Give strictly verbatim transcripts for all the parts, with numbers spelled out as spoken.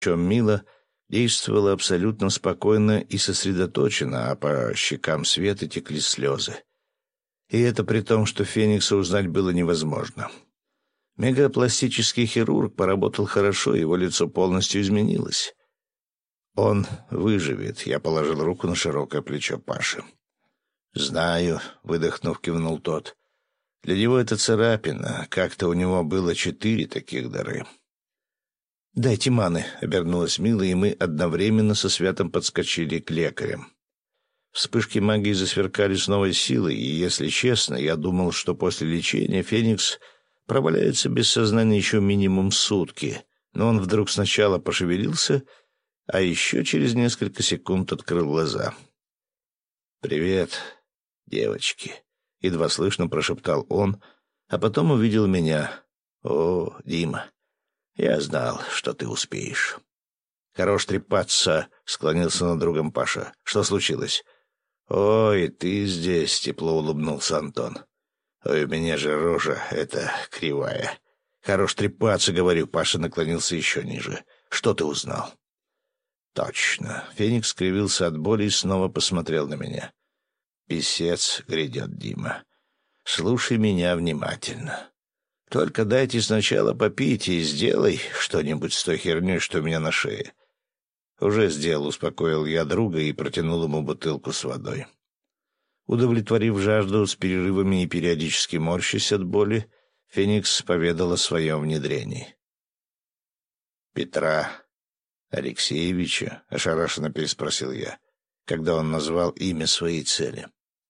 чем Мила действовала абсолютно спокойно и сосредоточенно, а по щекам Светы текли слезы. И это при том, что Феникса узнать было невозможно. Мегапластический хирург поработал хорошо, его лицо полностью изменилось. «Он выживет», — я положил руку на широкое плечо Паши. «Знаю», — выдохнув, кивнул тот. «Для него это царапина. Как-то у него было четыре таких дыры». «Дайте маны», — обернулась Мила, и мы одновременно со Святом подскочили к лекарям. Вспышки магии засверкали с новой силой, и, если честно, я думал, что после лечения Феникс проваляется без сознания еще минимум сутки, но он вдруг сначала пошевелился, а еще через несколько секунд открыл глаза. «Привет, девочки», — едва слышно прошептал он, а потом увидел меня. «О, Дима, я знал, что ты успеешь». «Хорош трепаться», — склонился над другом Паша. «Что случилось?» «Ой, ты здесь», — тепло улыбнулся Антон. «Ой, у меня же рожа эта кривая». «Хорош трепаться», — говорю. Паша наклонился еще ниже. «Что ты узнал?» «Точно». Феникс скривился от боли и снова посмотрел на меня. «Писец грядет, Дима. Слушай меня внимательно. Только дайте сначала попить и сделай что-нибудь с той херней, что у меня на шее». «Уже сделал», — успокоил я друга и протянул ему бутылку с водой. Удовлетворив жажду с перерывами и периодически морщась от боли, Феникс поведал о своем внедрении. «Петра Алексеевича?» — ошарашенно переспросил я, когда он назвал имя своей цели.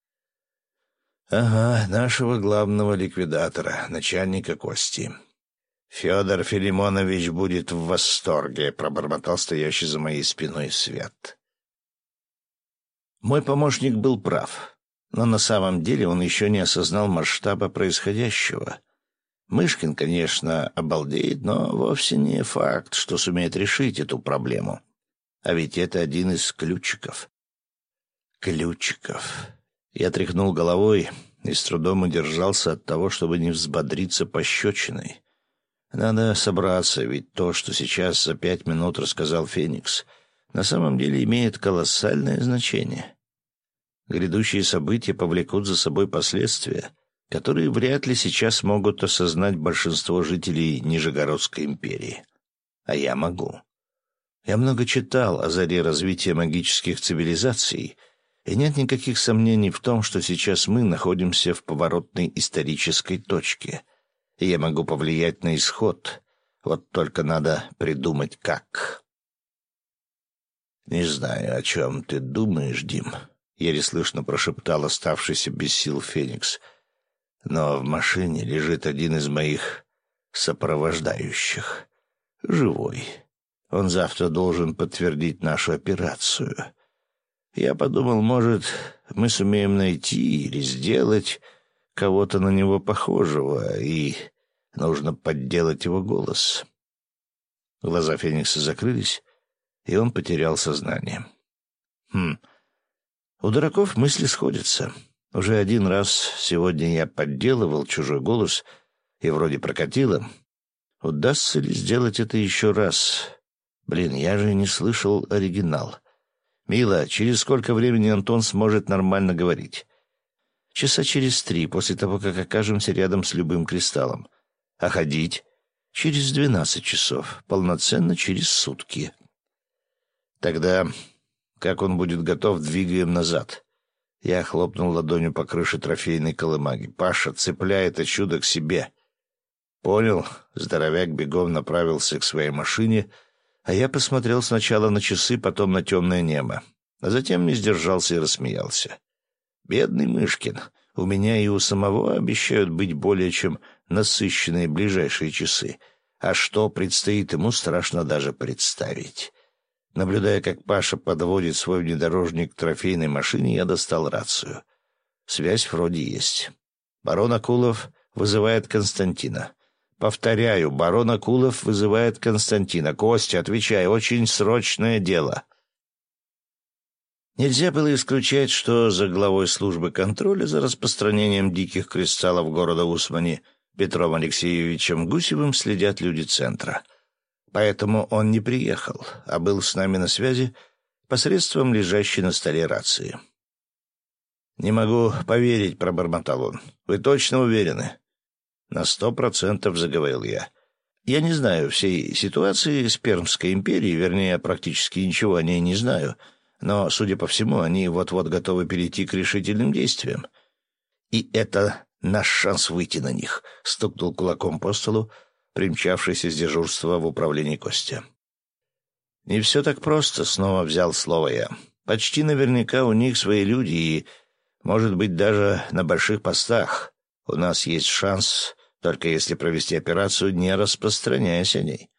«Ага, нашего главного ликвидатора, начальника Кости. Федор Филимонович будет в восторге», — пробормотал стоящий за моей спиной Свят. Мой помощник был прав, но на самом деле он еще не осознал масштаба происходящего. Мышкин, конечно, обалдеет, но вовсе не факт, что сумеет решить эту проблему. А ведь это один из ключиков. Ключиков. Я тряхнул головой и с трудом удержался от того, чтобы не взбодриться пощечиной. Надо собраться, ведь то, что сейчас за пять минут рассказал Феникс, на самом деле имеет колоссальное значение. Грядущие события повлекут за собой последствия, которые вряд ли сейчас могут осознать большинство жителей Нижегородской империи. А я могу. Я много читал о заре развития магических цивилизаций, и нет никаких сомнений в том, что сейчас мы находимся в поворотной исторической точке, и я могу повлиять на исход. Вот только надо придумать как. «Не знаю, о чем ты думаешь, Дим», — еле слышно прошептал оставшийся без сил Феникс. «Но в машине лежит один из моих сопровождающих. Живой. Он завтра должен подтвердить нашу операцию. Я подумал, может, мы сумеем найти или сделать кого-то на него похожего, и нужно подделать его голос». Глаза Феникса закрылись, и он потерял сознание. Хм. У дураков мысли сходятся. Уже один раз сегодня я подделывал чужой голос, и вроде прокатило. Удастся ли сделать это еще раз? Блин, я же не слышал оригинал. «Мила, через сколько времени Антон сможет нормально говорить?» «Часа через три, после того, как окажемся рядом с любым кристаллом. А ходить?» «Через двенадцать часов. Полноценно через сутки». «Тогда, как он будет готов, двигаем назад». Я хлопнул ладонью по крыше трофейной колымаги. «Паша, цепляй это чудо к себе». «Понял». Здоровяк бегом направился к своей машине, а я посмотрел сначала на часы, потом на темное небо, а затем не сдержался и рассмеялся. «Бедный Мышкин. У меня и у самого обещают быть более чем насыщенные ближайшие часы. А что предстоит ему, страшно даже представить». Наблюдая, как Паша подводит свой внедорожник к трофейной машине, я достал рацию. Связь вроде есть. Барон Акулов вызывает Константина. Повторяю, барон Акулов вызывает Константина. Костя, отвечай, очень срочное дело. Нельзя было исключать, что за главой службы контроля за распространением диких кристаллов города Усмани Петром Алексеевичем Гусевым следят люди центра. Поэтому он не приехал, а был с нами на связи посредством лежащей на столе рации. «Не могу поверить», — пробормотал он. «Вы точно уверены?» «На сто процентов», — заговорил я. «Я не знаю всей ситуации с Пермской империей, вернее, практически ничего о ней не знаю, но, судя по всему, они вот-вот готовы перейти к решительным действиям. И это наш шанс выйти на них», — стукнул кулаком по столу, примчавшийся с дежурства в управлении Костя. «Не все так просто», — снова взял слово я. «Почти наверняка у них свои люди и, может быть, даже на больших постах. У нас есть шанс, только если провести операцию, не распространяясь о ней.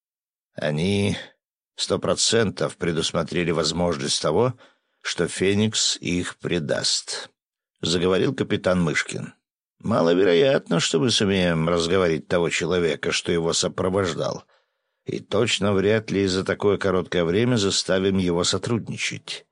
Они сто процентов предусмотрели возможность того, что Феникс их предаст», — заговорил капитан Мышкин. «Маловероятно, что мы сумеем разговорить того человека, что его сопровождал, и точно вряд ли за такое короткое время заставим его сотрудничать».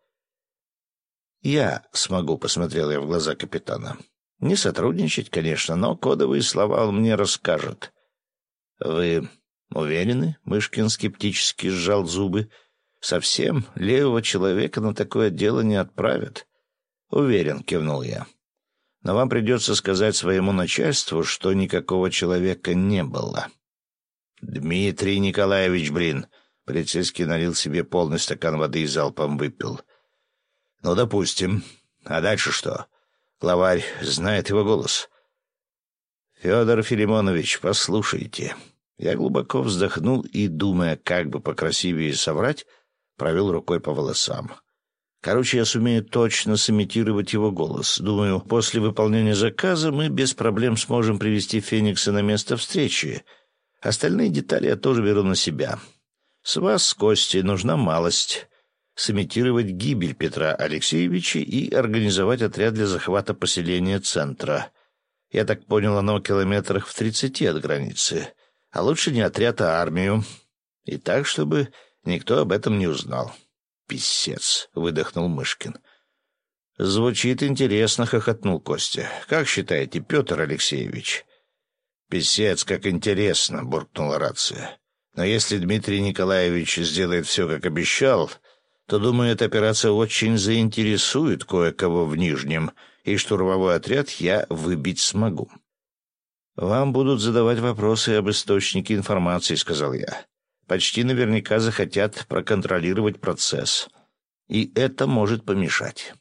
«Я смогу», — посмотрел я в глаза капитана. «Не сотрудничать, конечно, но кодовые слова он мне расскажет». «Вы уверены?» — Мышкин скептически сжал зубы. «Совсем левого человека на такое дело не отправят?» «Уверен», — кивнул я. «Но вам придется сказать своему начальству, что никакого человека не было». «Дмитрий Николаевич, блин!» Полицейский налил себе полный стакан воды и залпом выпил. «Ну, допустим. А дальше что? Главарь знает его голос». «Федор Филимонович, послушайте». Я глубоко вздохнул и, думая, как бы покрасивее соврать, провел рукой по волосам. Короче, я сумею точно сымитировать его голос. Думаю, после выполнения заказа мы без проблем сможем привести Феникса на место встречи. Остальные детали я тоже беру на себя. С вас, с Костей, нужна малость. Сымитировать гибель Петра Алексеевича и организовать отряд для захвата поселения центра. Я так понял, оно километрах в тридцати от границы. А лучше не отряд, а армию. И так, чтобы никто об этом не узнал. «Писец», — выдохнул Мышкин. «Звучит интересно», — хохотнул Костя. «Как считаете, Петр Алексеевич?» «Писец, как интересно», — буркнула рация. «Но если Дмитрий Николаевич сделает все, как обещал, то, думаю, эта операция очень заинтересует кое-кого в Нижнем, и штурмовой отряд я выбить смогу». «Вам будут задавать вопросы об источнике информации», — сказал я. «Почти наверняка захотят проконтролировать процесс, и это может помешать».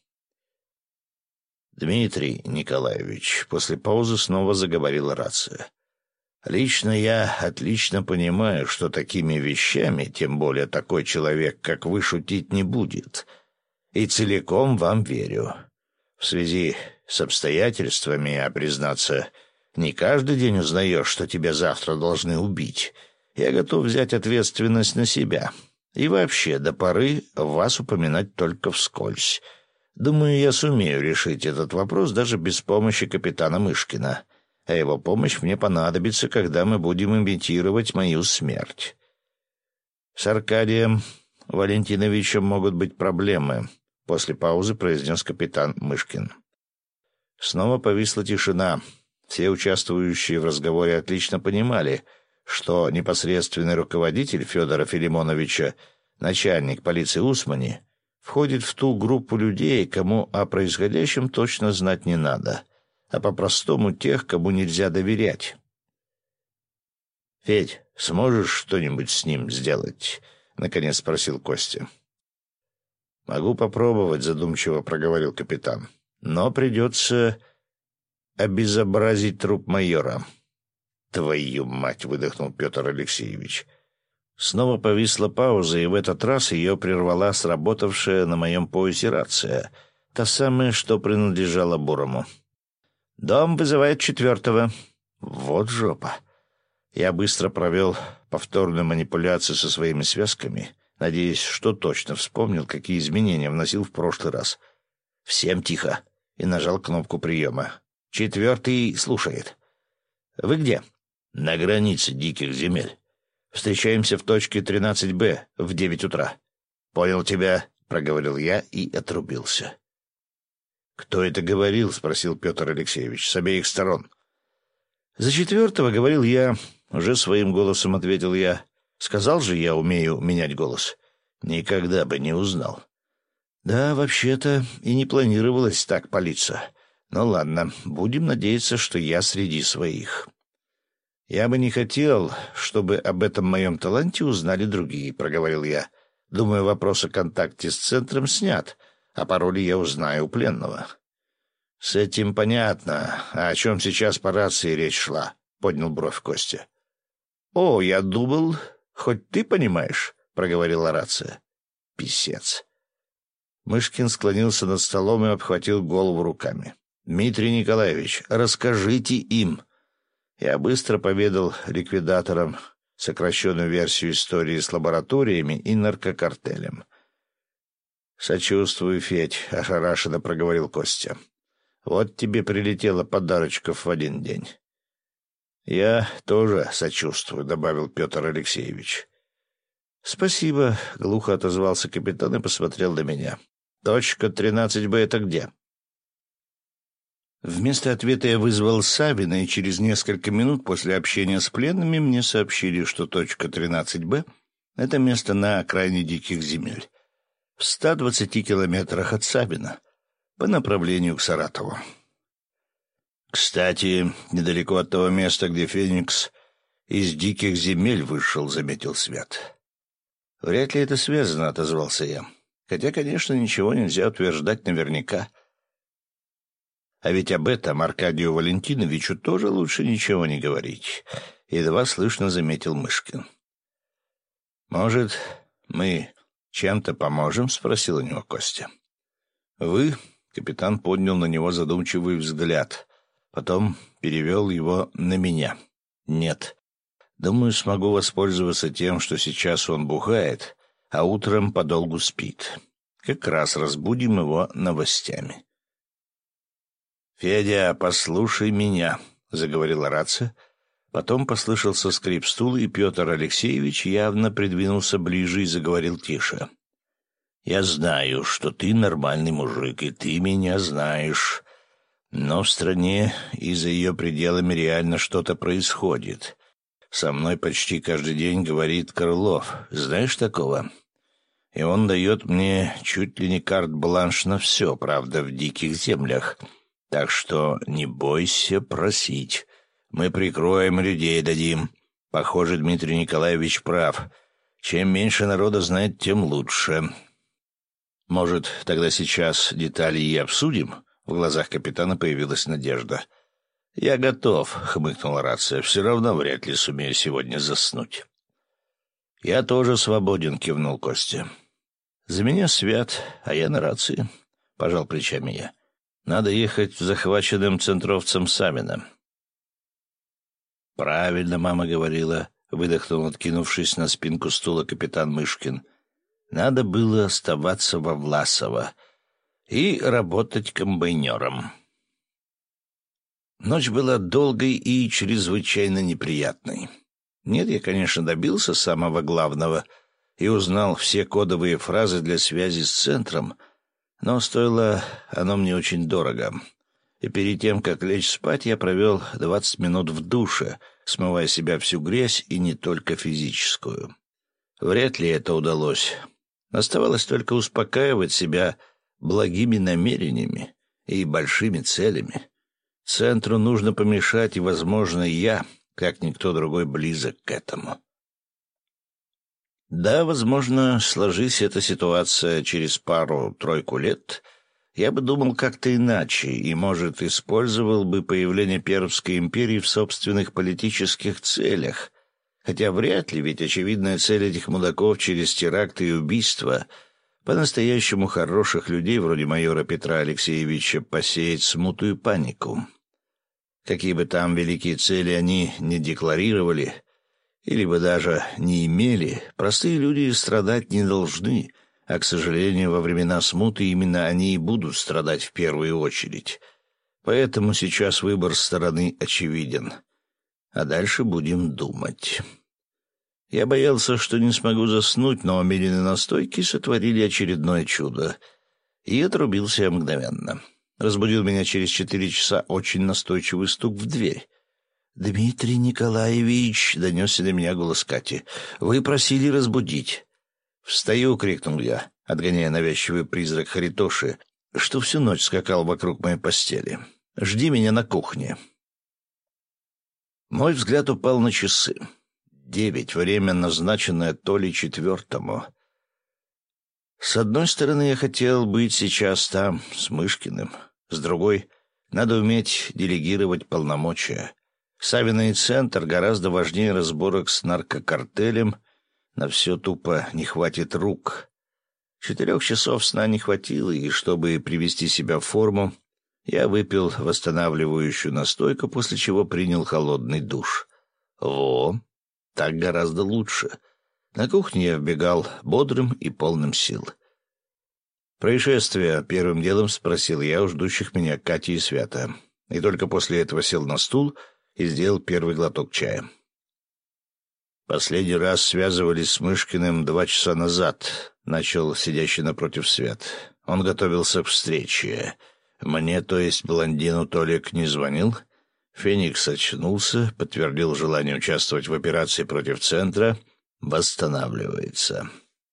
«Дмитрий Николаевич», — после паузы снова заговорила рация. «Лично я отлично понимаю, что такими вещами, тем более такой человек, как вы, шутить не будет, и целиком вам верю. В связи с обстоятельствами, а признаться, не каждый день узнаешь, что тебя завтра должны убить. Я готов взять ответственность на себя. И вообще, до поры вас упоминать только вскользь. Думаю, я сумею решить этот вопрос даже без помощи капитана Мышкина. А его помощь мне понадобится, когда мы будем имитировать мою смерть. С Аркадием Валентиновичем могут быть проблемы», — после паузы произнес капитан Мышкин. Снова повисла тишина. Все участвующие в разговоре отлично понимали, что непосредственный руководитель Федора Филимоновича, начальник полиции Усмани, входит в ту группу людей, кому о происходящем точно знать не надо, а по-простому тех, кому нельзя доверять. «Федь, сможешь что-нибудь с ним сделать?» — наконец спросил Костя. «Могу попробовать», — задумчиво проговорил капитан. «Но придется обезобразить труп майора». «Твою мать!» — выдохнул Петр Алексеевич. Снова повисла пауза, и в этот раз ее прервала сработавшая на моем поясе рация, та самая, что принадлежала Бурому. «Дом вызывает четвертого». Вот жопа. Я быстро провел повторную манипуляцию со своими связками, надеясь, что точно вспомнил, какие изменения вносил в прошлый раз. «Всем тихо!» и нажал кнопку приема. «Четвертый слушает». «Вы где?» «На границе диких земель. Встречаемся в точке тринадцать Б в девять утра». «Понял тебя», — проговорил я и отрубился. «Кто это говорил?» — спросил Петр Алексеевич. «С обеих сторон». «За четвертого, — говорил я, — уже своим голосом ответил я. Сказал же, я умею менять голос. Никогда бы не узнал. Да, вообще-то и не планировалось так палиться. Ну ладно, будем надеяться, что я среди своих. Я бы не хотел, чтобы об этом моем таланте узнали другие, — проговорил я. Думаю, вопрос о контакте с центром снят, а пароли я узнаю у пленного. — С этим понятно. А о чем сейчас по рации речь шла? — поднял бровь Костя. — О, я думал, хоть ты понимаешь, — проговорила рация. — Писец. Мышкин склонился над столом и обхватил голову руками. — Дмитрий Николаевич, расскажите им. Я быстро поведал ликвидаторам сокращенную версию истории с лабораториями и наркокартелем. «Сочувствую, Федь», — ошарашенно проговорил Костя. «Вот тебе прилетело подарочков в один день». «Я тоже сочувствую», — добавил Петр Алексеевич. «Спасибо», — глухо отозвался капитан и посмотрел на меня. «Точка тринадцать Б — это где?» Вместо ответа я вызвал Савина, и через несколько минут после общения с пленными мне сообщили, что точка тринадцать Б — это место на окраине диких земель, в ста двадцати километрах от Савина, по направлению к Саратову. «Кстати, недалеко от того места, где Феникс из диких земель вышел», — заметил Свят. «Вряд ли это связано», — отозвался я. «Хотя, конечно, ничего нельзя утверждать наверняка. А ведь об этом Аркадию Валентиновичу тоже лучше ничего не говорить», — едва слышно заметил Мышкин. «Может, мы чем-то поможем?» — спросил у него Костя. «Вы?» — капитан поднял на него задумчивый взгляд, потом перевел его на меня. «Нет. Думаю, смогу воспользоваться тем, что сейчас он бухает, а утром подолгу спит. Как раз разбудим его новостями». «Федя, послушай меня», — заговорила рация. Потом послышался скрип стула, и Петр Алексеевич явно придвинулся ближе и заговорил тише. «Я знаю, что ты нормальный мужик, и ты меня знаешь. Но в стране и за ее пределами реально что-то происходит. Со мной почти каждый день говорит Крылов. Знаешь такого? И он дает мне чуть ли не карт-бланш на все, правда, в диких землях. Так что не бойся просить. Мы прикроем, людей дадим. Похоже, Дмитрий Николаевич прав. Чем меньше народа знает, тем лучше. Может, тогда сейчас детали и обсудим?» В глазах капитана появилась надежда. «Я готов», — хмыкнула рация. «Все равно вряд ли сумею сегодня заснуть». «Я тоже свободен», — кивнул Костя. «За меня Свят, а я на рации», — пожал плечами я. «Надо ехать в захваченным центровцем Савина». «Правильно мама говорила», — выдохнул, откинувшись на спинку стула капитан Мышкин. «Надо было оставаться во Власово и работать комбайнером». Ночь была долгой и чрезвычайно неприятной. Нет, я, конечно, добился самого главного и узнал все кодовые фразы для связи с центром, но стоило оно мне очень дорого. И перед тем, как лечь спать, я провел двадцать минут в душе, смывая с себя всю грязь и не только физическую. Вряд ли это удалось. Оставалось только успокаивать себя благими намерениями и большими целями. Центру нужно помешать, и, возможно, я, как никто другой, близок к этому. Да, возможно, сложись эта ситуация через пару-тройку лет, я бы думал как-то иначе и, может, использовал бы появление Пермской империи в собственных политических целях. Хотя вряд ли, ведь очевидная цель этих мудаков через теракты и убийства по-настоящему хороших людей, вроде майора Петра Алексеевича, посеять смуту и панику. Какие бы там великие цели они не декларировали, или бы даже не имели, простые люди страдать не должны, а, к сожалению, во времена смуты именно они и будут страдать в первую очередь. Поэтому сейчас выбор стороны очевиден. А дальше будем думать. Я боялся, что не смогу заснуть, но медленные настойки сотворили очередное чудо. И отрубился я мгновенно. Разбудил меня через четыре часа очень настойчивый стук в дверь. «Дмитрий Николаевич!» — донесся до меня голос Кати. «Вы просили разбудить». «Встаю!» — крикнул я, отгоняя навязчивый призрак Харитоши, что всю ночь скакал вокруг моей постели. «Жди меня на кухне». Мой взгляд упал на часы. Девять, время, назначенное то ли четвертому. С одной стороны, я хотел быть сейчас там, с Мышкиным. С другой, надо уметь делегировать полномочия. Савиный центр гораздо важнее разборок с наркокартелем. На все тупо не хватит рук. Четырех часов сна не хватило, и чтобы привести себя в форму, я выпил восстанавливающую настойку, после чего принял холодный душ. Во, так гораздо лучше. На кухне я вбегал бодрым и полным сил. «Происшествие?» — первым делом спросил я у ждущих меня Кати и Свята. И только после этого сел на стул и сделал первый глоток чая. «Последний раз связывались с Мышкиным два часа назад», — начал сидящий напротив Свят. «Он готовился к встрече. Мне, то есть блондину, Толик не звонил?» Феникс очнулся, подтвердил желание участвовать в операции против центра. Восстанавливается.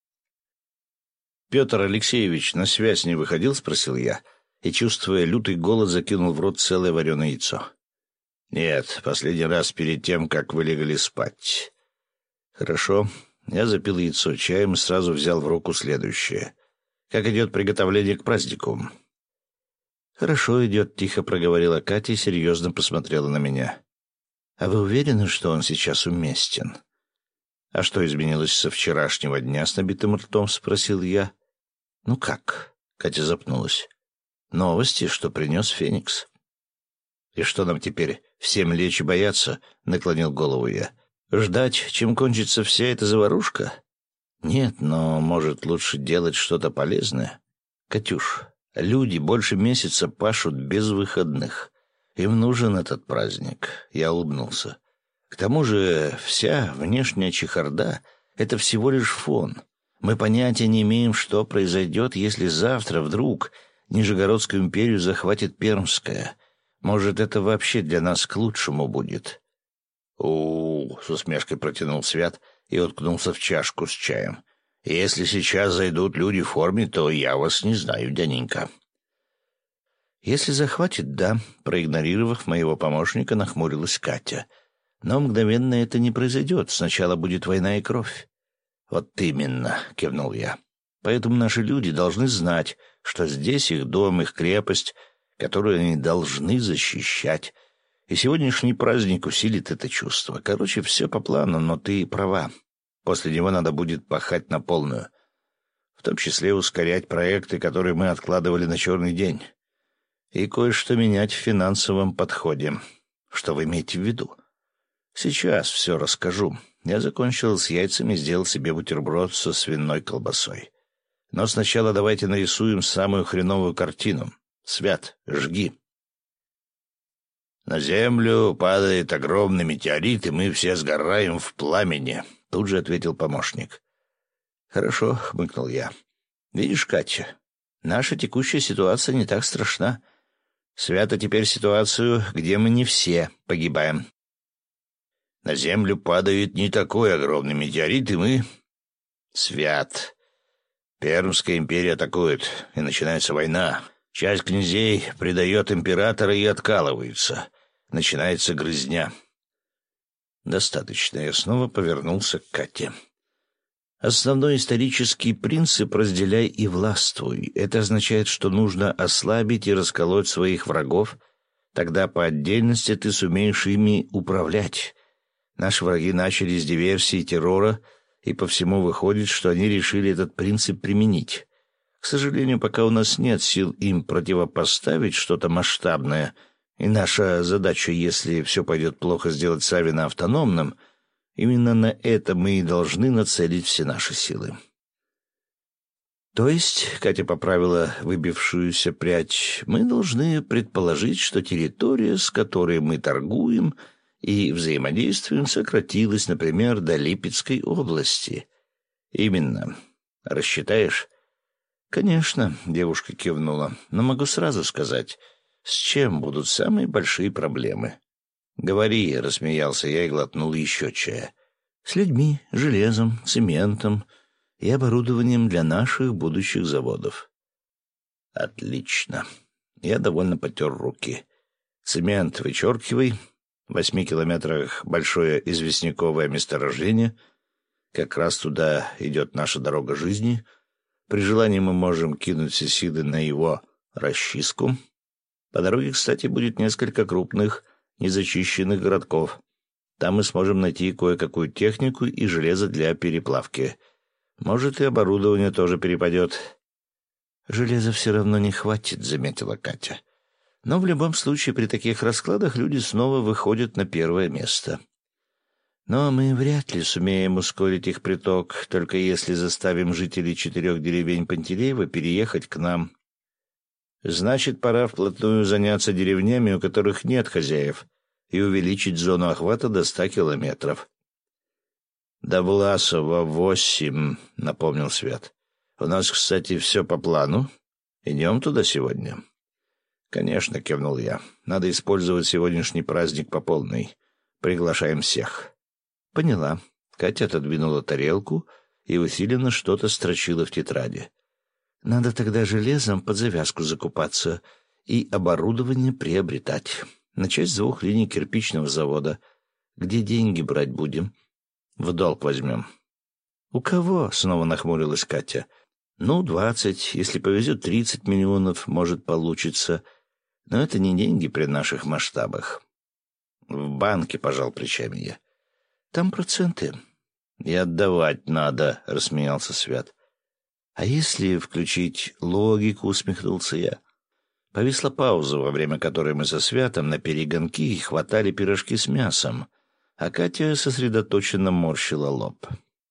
«Петр Алексеевич на связь не выходил?» — спросил я, и, чувствуя лютый голод, закинул в рот целое вареное яйцо. «Нет, последний раз перед тем, как вы легли спать». «Хорошо». Я запил яйцо чаем и сразу взял в руку следующее. «Как идет приготовление к празднику?» «Хорошо идет», — тихо проговорила Катя и серьезно посмотрела на меня. «А вы уверены, что он сейчас уместен?» «А что изменилось со вчерашнего дня?» — с набитым ртом спросил я. «Ну как?» — Катя запнулась. «Новости, что принес Феникс». «И что нам теперь, всем лечь и бояться?» — наклонил голову я. «Ждать, чем кончится вся эта заварушка?» «Нет, но, может, лучше делать что-то полезное?» «Катюш, люди больше месяца пашут без выходных. Им нужен этот праздник». Я улыбнулся. «К тому же вся внешняя чехарда — это всего лишь фон. Мы понятия не имеем, что произойдет, если завтра вдруг Нижегородскую империю захватит Пермская. Может, это вообще для нас к лучшему будет». «У-у-у», — с усмешкой протянул Свят и уткнулся в чашку с чаем. «Если сейчас зайдут люди в форме, то я вас не знаю, дяденька». «Если захватит, да», — проигнорировав моего помощника, нахмурилась Катя. «Но мгновенно это не произойдет. Сначала будет война и кровь». «Вот именно», — кивнул я. «Поэтому наши люди должны знать, что здесь их дом, их крепость, которую они должны защищать. И сегодняшний праздник усилит это чувство. Короче, все по плану, но ты права. После него надо будет пахать на полную. В том числе ускорять проекты, которые мы откладывали на черный день. И кое-что менять в финансовом подходе. Что вы имеете в виду?» «Сейчас все расскажу. Я закончил с яйцами и сделал себе бутерброд со свиной колбасой. Но сначала давайте нарисуем самую хреновую картину. Свят, жги». «На землю падает огромный метеорит, и мы все сгораем в пламени», — тут же ответил помощник. «Хорошо», — хмыкнул я. «Видишь, Катя, наша текущая ситуация не так страшна. Свято теперь ситуацию, где мы не все погибаем. На землю падает не такой огромный метеорит, и мы...» «Свят. Пермская империя атакует, и начинается война. Часть князей предает императора и откалывается. Начинается грызня». «Достаточно». Я снова повернулся к Кате. «Основной исторический принцип «разделяй и властвуй». Это означает, что нужно ослабить и расколоть своих врагов. Тогда по отдельности ты сумеешь ими управлять. Наши враги начали с диверсии и террора, и по всему выходит, что они решили этот принцип применить. К сожалению, пока у нас нет сил им противопоставить что-то масштабное, и наша задача, если все пойдет плохо, сделать Савина автономным, именно на это мы и должны нацелить все наши силы». «То есть», — Катя поправила выбившуюся прядь, «мы должны предположить, что территория, с которой мы торгуем и взаимодействуем, сократилась, например, до Липецкой области». «Именно. Рассчитаешь?» «Конечно», — девушка кивнула, — «но могу сразу сказать, с чем будут самые большие проблемы». «Говори», — рассмеялся я и глотнул еще чая. «С людьми, железом, цементом и оборудованием для наших будущих заводов». «Отлично». Я довольно потер руки. «Цемент вычеркивай. В восьми километрах большое известняковое месторождение. Как раз туда идет наша дорога жизни. При желании мы можем кинуть все силы на его расчистку. По дороге, кстати, будет несколько крупных незачищенных городков. Там мы сможем найти кое-какую технику и железо для переплавки. Может, и оборудование тоже перепадет». «Железа все равно не хватит», — заметила Катя. «Но в любом случае при таких раскладах люди снова выходят на первое место. Но мы вряд ли сумеем ускорить их приток, только если заставим жителей четырех деревень Пантелеева переехать к нам. Значит, пора вплотную заняться деревнями, у которых нет хозяев, и увеличить зону охвата до ста километров». «До Власова восемь», — напомнил Свят. «У нас, кстати, все по плану. Идем туда сегодня?» «Конечно», — кивнул я. «Надо использовать сегодняшний праздник по полной. Приглашаем всех». «Поняла». Катя отодвинула тарелку и усиленно что-то строчила в тетради. «Надо тогда железом под завязку закупаться и оборудование приобретать. Начать с двух линий кирпичного завода. Где деньги брать будем?» «В долг возьмем». «У кого?» — снова нахмурилась Катя. «Ну, двадцать, если повезет, тридцать миллионов, может, получится. Но это не деньги при наших масштабах». «В банке», — пожал плечами я. «Там проценты». «И отдавать надо», — рассмеялся Свят. «А если включить логику?» — усмехнулся я. Повисла пауза, во время которой мы со Святом на перегонки хватали пирожки с мясом, а Катя сосредоточенно морщила лоб.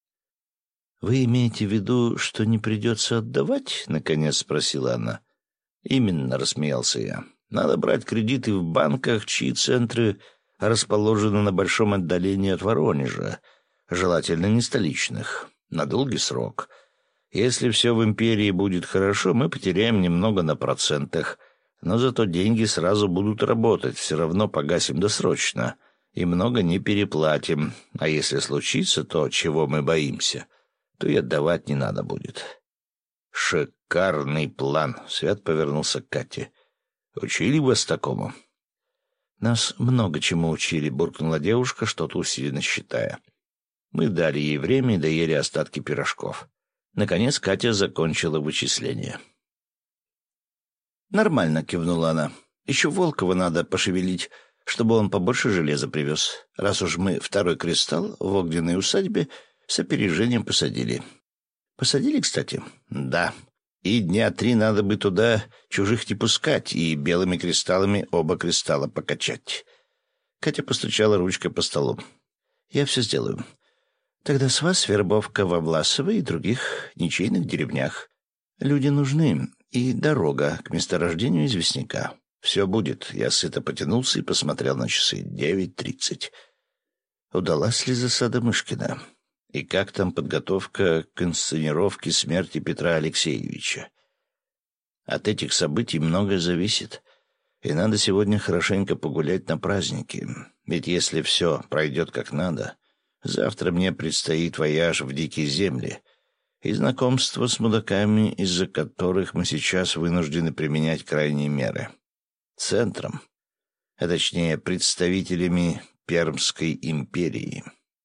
«Вы имеете в виду, что не придется отдавать?» — наконец спросила она. «Именно», — рассмеялся я. «Надо брать кредиты в банках, чьи центры расположены на большом отдалении от Воронежа, желательно не столичных, на долгий срок. Если все в империи будет хорошо, мы потеряем немного на процентах, но зато деньги сразу будут работать, все равно погасим досрочно и много не переплатим, а если случится то, чего мы боимся, то и отдавать не надо будет». «Шикарный план», — Свят повернулся к Кате. «Учили вас такому?» «Нас много чему учили», — буркнула девушка, что-то усиленно считая. Мы дали ей время и доели остатки пирожков. Наконец Катя закончила вычисление. «Нормально», — кивнула она. «Еще Волкова надо пошевелить, чтобы он побольше железа привез, раз уж мы второй кристалл в огненной усадьбе с опережением посадили». «Посадили, кстати?» «Да. И дня три надо бы туда чужих не пускать и белыми кристаллами оба кристалла покачать». Катя постучала ручкой по столу. «Я все сделаю. Тогда с вас вербовка во Власово и других ничейных деревнях. Люди нужны, и дорога к месторождению известняка. Все будет». Я сыто потянулся и посмотрел на часы. Девять тридцать. Удалась ли засада Мышкина? И как там подготовка к инсценировке смерти Петра Алексеевича? От этих событий многое зависит, и надо сегодня хорошенько погулять на праздники. Ведь если все пройдет как надо, завтра мне предстоит вояж в дикие земли и знакомство с мудаками, из-за которых мы сейчас вынуждены применять крайние меры. Центром, а точнее представителями Пермской империи.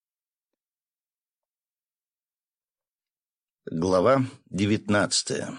Глава девятнадцатая.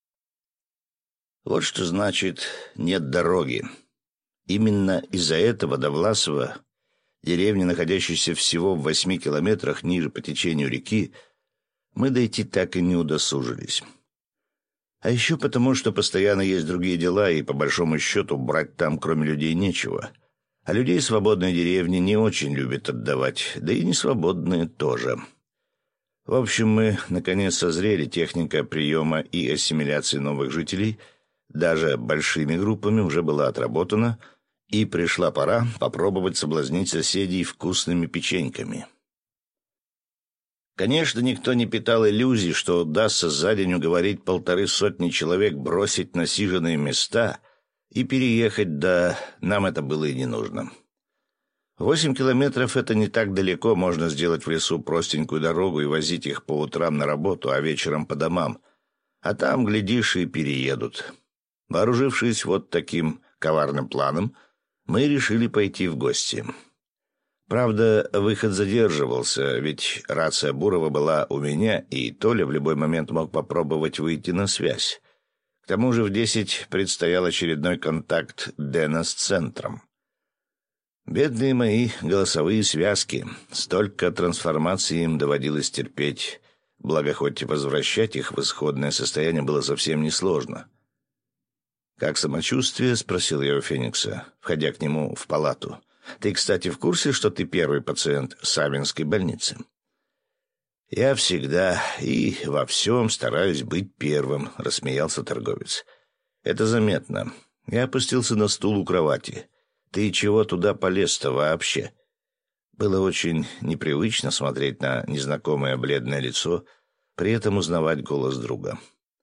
Вот что значит «нет дороги». Именно из-за этого до Власова, деревни, находящейся всего в восьми километрах ниже по течению реки, мы дойти так и не удосужились. А еще потому, что постоянно есть другие дела, и по большому счету брать там кроме людей нечего. А людей свободные деревни не очень любят отдавать, да и несвободные тоже. В общем, мы, наконец, созрели. Техника приема и ассимиляции новых жителей, даже большими группами, уже была отработана, и пришла пора попробовать соблазнить соседей вкусными печеньками. Конечно, никто не питал иллюзий, что удастся за день уговорить полторы сотни человек бросить насиженные места и переехать, да нам это было и не нужно. Восемь километров — это не так далеко, можно сделать в лесу простенькую дорогу и возить их по утрам на работу, а вечером по домам. А там, глядишь, и переедут. Вооружившись вот таким коварным планом, мы решили пойти в гости. Правда, выход задерживался, ведь рация Бурова была у меня, и Толя в любой момент мог попробовать выйти на связь. К тому же в десять предстоял очередной контакт Дэна с центром. Бедные мои голосовые связки. Столько трансформаций им доводилось терпеть. Благо, хоть возвращать их в исходное состояние было совсем несложно. «Как самочувствие?» — спросил я у Феникса, входя к нему в палату. «Ты, кстати, в курсе, что ты первый пациент Савинской больницы?» «Я всегда и во всем стараюсь быть первым», — рассмеялся торговец. «Это заметно. Я опустился на стул у кровати. Ты чего туда полез-то вообще?» Было очень непривычно смотреть на незнакомое бледное лицо, при этом узнавать голос друга.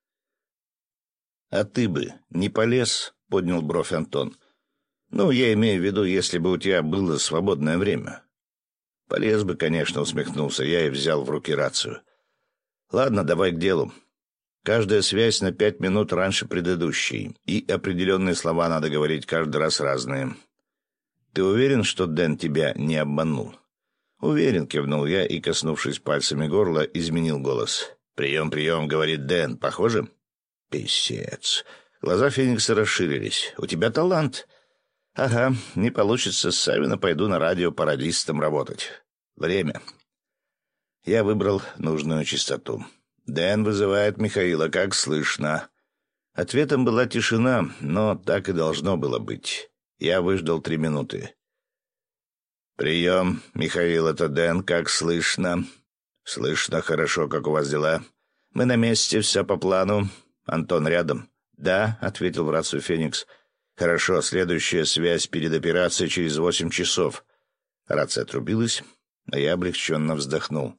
«А ты бы не полез?» — поднял бровь Антон. «Ну, я имею в виду, если бы у тебя было свободное время». «Полез бы, конечно», — усмехнулся я и взял в руки рацию. «Ладно, давай к делу. Каждая связь на пять минут раньше предыдущей, и определенные слова надо говорить каждый раз разные. Ты уверен, что Дэн тебя не обманул?» «Уверен», — кивнул я и, коснувшись пальцами горла, изменил голос. «Прием, прием», — говорит Дэн. «Похоже?» «Писец». Глаза Феникса расширились. «У тебя талант». «Ага, не получится с Савина, пойду на радио пародистом работать. Время». Я выбрал нужную частоту. «Дэн вызывает Михаила, как слышно?» Ответом была тишина, но так и должно было быть. Я выждал три минуты. «Прием, Михаил, это Дэн, как слышно?» «Слышно хорошо, как у вас дела?» «Мы на месте, все по плану». «Антон рядом?» «Да», — ответил в рацию Феникс. «Хорошо, следующая связь перед операцией через восемь часов». Рация отрубилась, а я облегченно вздохнул.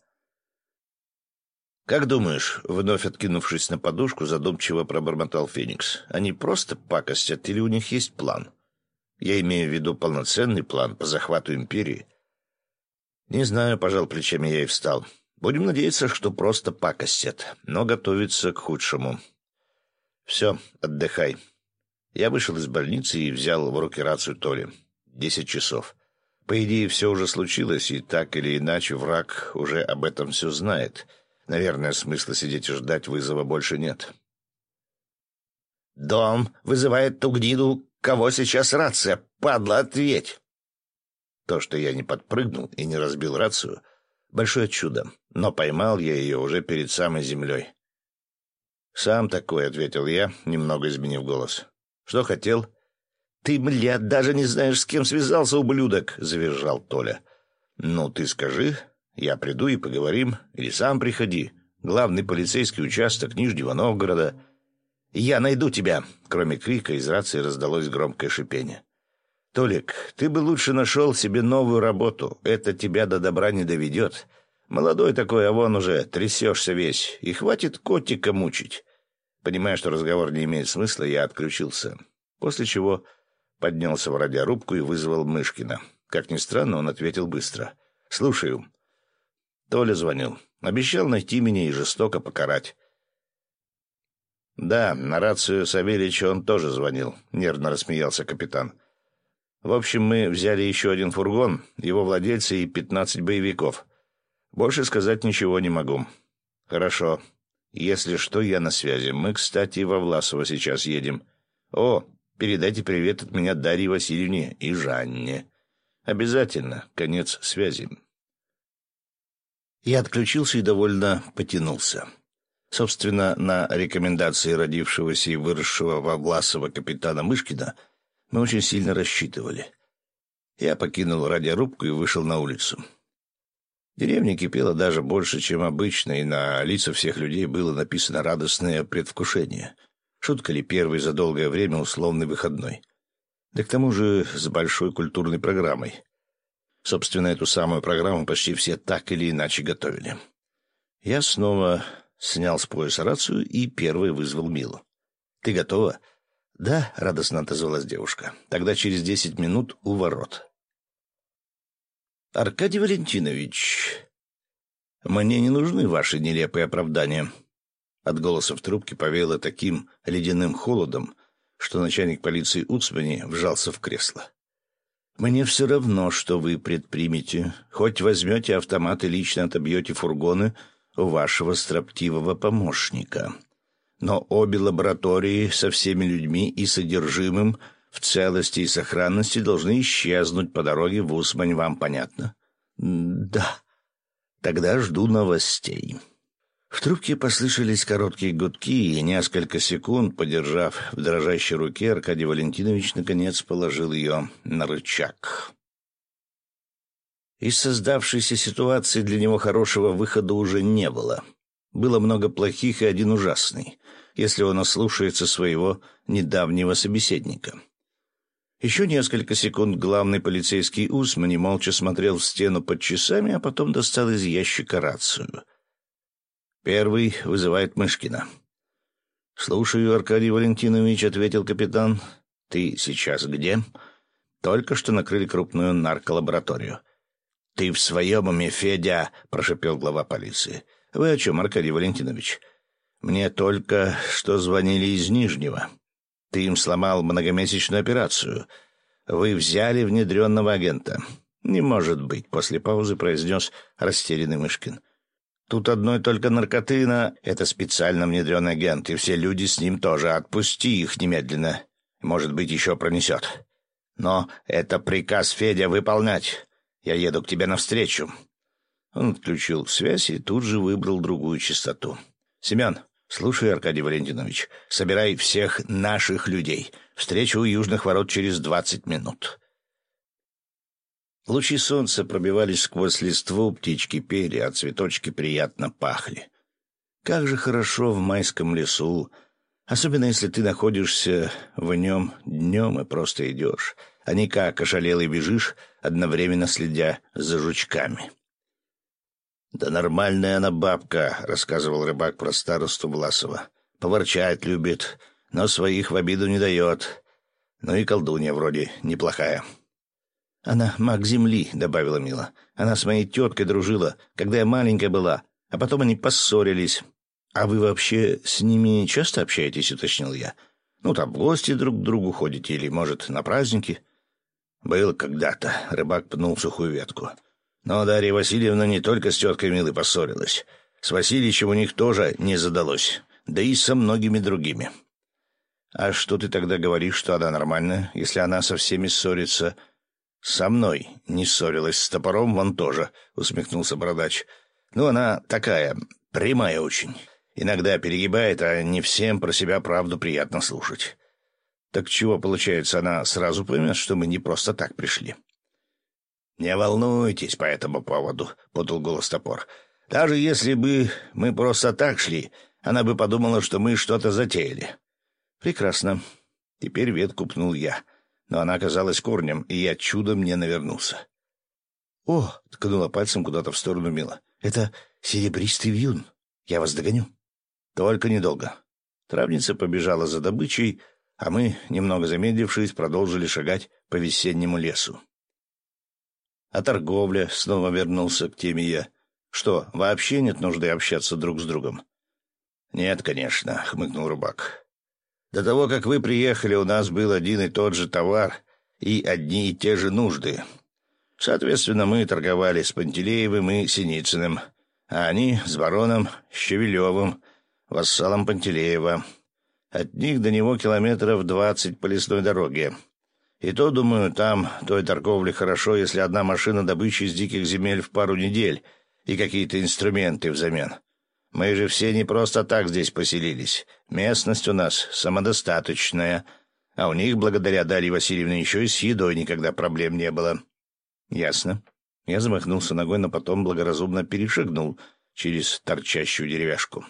«Как думаешь?» — вновь откинувшись на подушку, задумчиво пробормотал Феникс. «Они просто пакостят или у них есть план? Я имею в виду полноценный план по захвату империи». «Не знаю», — пожал плечами я и встал. «Будем надеяться, что просто пакостят, но готовиться к худшему». «Все, отдыхай». Я вышел из больницы и взял в руки рацию Толи. Десять часов. По идее, все уже случилось, и так или иначе враг уже об этом все знает. Наверное, смысла сидеть и ждать вызова больше нет. «Дом вызывает ту гниду. Кого сейчас рация? Падла, ответь!» То, что я не подпрыгнул и не разбил рацию, большое чудо, но поймал я ее уже перед самой землей. «Сам такой», — ответил я, немного изменив голос. «Что хотел?» «Ты, мля, даже не знаешь, с кем связался, ублюдок!» — завизжал Толя. «Ну, ты скажи, я приду и поговорим, или сам приходи. Главный полицейский участок Нижнего Новгорода». «Я найду тебя!» — кроме крика из рации раздалось громкое шипение. «Толик, ты бы лучше нашел себе новую работу. Это тебя до добра не доведет. Молодой такой, а вон уже трясешься весь. И хватит котика мучить». Понимая, что разговор не имеет смысла, я отключился. После чего поднялся в радиорубку и вызвал Мышкина. Как ни странно, он ответил быстро. «Слушаю». Толя звонил. Обещал найти меня и жестоко покарать. «Да, на рацию Савельича он тоже звонил», — нервно рассмеялся капитан. «В общем, мы взяли еще один фургон, его владельцы и пятнадцать боевиков. Больше сказать ничего не могу». «Хорошо. Если что, я на связи. Мы, кстати, во Власово сейчас едем. О, передайте привет от меня Дарье Васильевне и Жанне. Обязательно. Конец связи». Я отключился и довольно потянулся. Собственно, на рекомендации родившегося и выросшего во Власово капитана Мышкина мы очень сильно рассчитывали. Я покинул радиорубку и вышел на улицу. Деревня кипела даже больше, чем обычно, и на лицах всех людей было написано радостное предвкушение. Шутка ли первый за долгое время условный выходной. Да к тому же с большой культурной программой. Собственно, эту самую программу почти все так или иначе готовили. Я снова снял с пояса рацию и первый вызвал Милу. «Ты готова?» «Да», — радостно отозвалась девушка. «Тогда через десять минут у ворот». Аркадий Валентинович, мне не нужны ваши нелепые оправдания. От голоса в трубке повеяло таким ледяным холодом, что начальник полиции Уцмани вжался в кресло. Мне все равно, что вы предпримете. Хоть возьмете автомат и лично отобьете фургоны у вашего строптивого помощника. Но обе лаборатории со всеми людьми и содержимым в целости и сохранности должны исчезнуть по дороге в Усмань. Вам понятно? Да. Тогда жду новостей. В трубке послышались короткие гудки, и несколько секунд, подержав в дрожащей руке, Аркадий Валентинович наконец положил ее на рычаг. Из создавшейся ситуации для него хорошего выхода уже не было. Было много плохих и один ужасный, если он ослушается своего недавнего собеседника. Еще несколько секунд главный полицейский Усмани молча смотрел в стену под часами, а потом достал из ящика рацию. «Первый вызывает Мышкина». «Слушаю, Аркадий Валентинович», — ответил капитан. «Ты сейчас где?» «Только что накрыли крупную нарколабораторию». «Ты в своем уме, Федя?» — прошепел глава полиции. «Вы о чем, Аркадий Валентинович?» «Мне только что звонили из Нижнего. Ты им сломал многомесячную операцию. Вы взяли внедренного агента». «Не может быть», — после паузы произнес растерянный Мышкин. «Тут одной только наркотына — это специально внедренный агент, и все люди с ним тоже. Отпусти их немедленно. Может быть, еще пронесет. Но это приказ, Федя, выполнять. Я еду к тебе навстречу». Он отключил связь и тут же выбрал другую частоту. «Семен, слушай, Аркадий Валентинович, собирай всех наших людей. Встреча у южных ворот через двадцать минут». Лучи солнца пробивались сквозь листву, птички пели, а цветочки приятно пахли. Как же хорошо в майском лесу, особенно если ты находишься в нем днем и просто идешь, а не как ошалелый бежишь, одновременно следя за жучками. «Да нормальная она бабка», — рассказывал рыбак про старосту Власова. «Поворчать любит, но своих в обиду не дает. Ну и колдунья вроде неплохая». «Она маг земли», — добавила Мила. «Она с моей теткой дружила, когда я маленькая была, а потом они поссорились». «А вы вообще с ними часто общаетесь?» — уточнил я. «Ну, там в гости друг к другу ходите или, может, на праздники?» «Было когда-то», — рыбак пнул сухую ветку. «Но Дарья Васильевна не только с теткой Милой поссорилась. С Васильичем у них тоже не задалось, да и со многими другими». «А что ты тогда говоришь, что она нормальная, если она со всеми ссорится?» «Со мной не ссорилась, с топором вон тоже», — усмехнулся бородач. «Ну, она такая, прямая очень. Иногда перегибает, а не всем про себя правду приятно слушать». «Так чего, получается, она сразу поймет, что мы не просто так пришли?» «Не волнуйтесь по этому поводу», — подал голос топор. «Даже если бы мы просто так шли, она бы подумала, что мы что-то затеяли». «Прекрасно. Теперь ветку пнул я. Но она оказалась корнем, и я чудом не навернулся». «О!» — ткнула пальцем куда-то в сторону Мила. «Это серебристый вьюн. Я вас догоню». «Только недолго». Травница побежала за добычей, а мы, немного замедлившись, продолжили шагать по весеннему лесу. «А торговля?» — снова вернулся к теме я. «Что, вообще нет нужды общаться друг с другом?» «Нет, конечно», — хмыкнул рыбак. «До того, как вы приехали, у нас был один и тот же товар и одни и те же нужды. Соответственно, мы торговали с Пантелеевым и Синицыным, а они с бароном Щавелевым, вассалом Пантелеева. От них до него километров двадцать по лесной дороге. И то, думаю, там той торговли хорошо, если одна машина добычи из диких земель в пару недель и какие-то инструменты взамен. Мы же все не просто так здесь поселились. Местность у нас самодостаточная, а у них, благодаря Дарье Васильевне, еще и с едой никогда проблем не было». «Ясно». Я замахнулся ногой, но потом благоразумно перешагнул через торчащую деревяшку.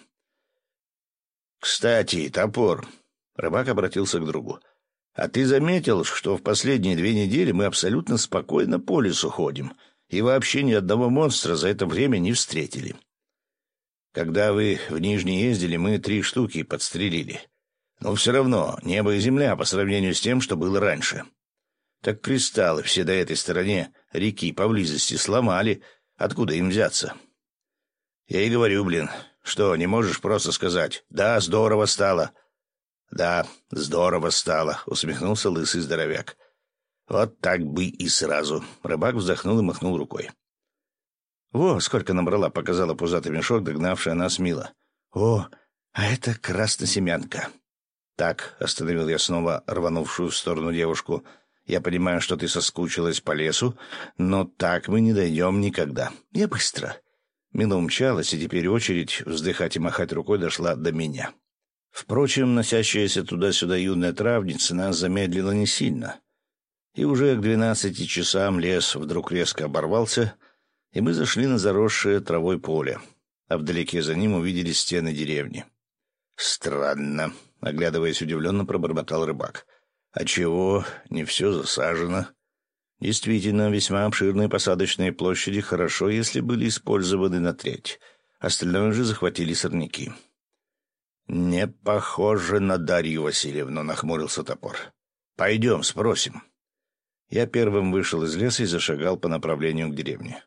«Кстати, топор», — рыбак обратился к другу, — «а ты заметил, что в последние две недели мы абсолютно спокойно по лесу ходим и вообще ни одного монстра за это время не встретили? Когда вы в Нижний ездили, мы три штуки подстрелили. Но все равно небо и земля по сравнению с тем, что было раньше. Так кристаллы все до этой стороне реки поблизости сломали. Откуда им взяться? Я и говорю, блин, что, не можешь просто сказать: «Да, здорово стало». «Да, здорово стало», — усмехнулся лысый здоровяк. «Вот так бы и сразу». Рыбак вздохнул и махнул рукой. «Во, сколько набрала», — показала пузатый мешок, догнавшая нас Мила. «О, а это красносемянка». «Так», — остановил я снова рванувшую в сторону девушку, — «я понимаю, что ты соскучилась по лесу, но так мы не дойдем никогда. Я быстро». Мила умчалась, и теперь очередь вздыхать и махать рукой дошла до меня. Впрочем, носящаяся туда-сюда юная травница нас замедлила не сильно. И уже к двенадцати часам лес вдруг резко оборвался, и мы зашли на заросшее травой поле, а вдалеке за ним увидели стены деревни. «Странно», — оглядываясь удивленно, пробормотал рыбак. «А чего не все засажено?» Действительно, весьма обширные посадочные площади хорошо, если были использованы на треть. Остальное же захватили сорняки. «Не похоже на Дарью Васильевну», — нахмурился топор. «Пойдем, спросим». Я первым вышел из леса и зашагал по направлению к деревне.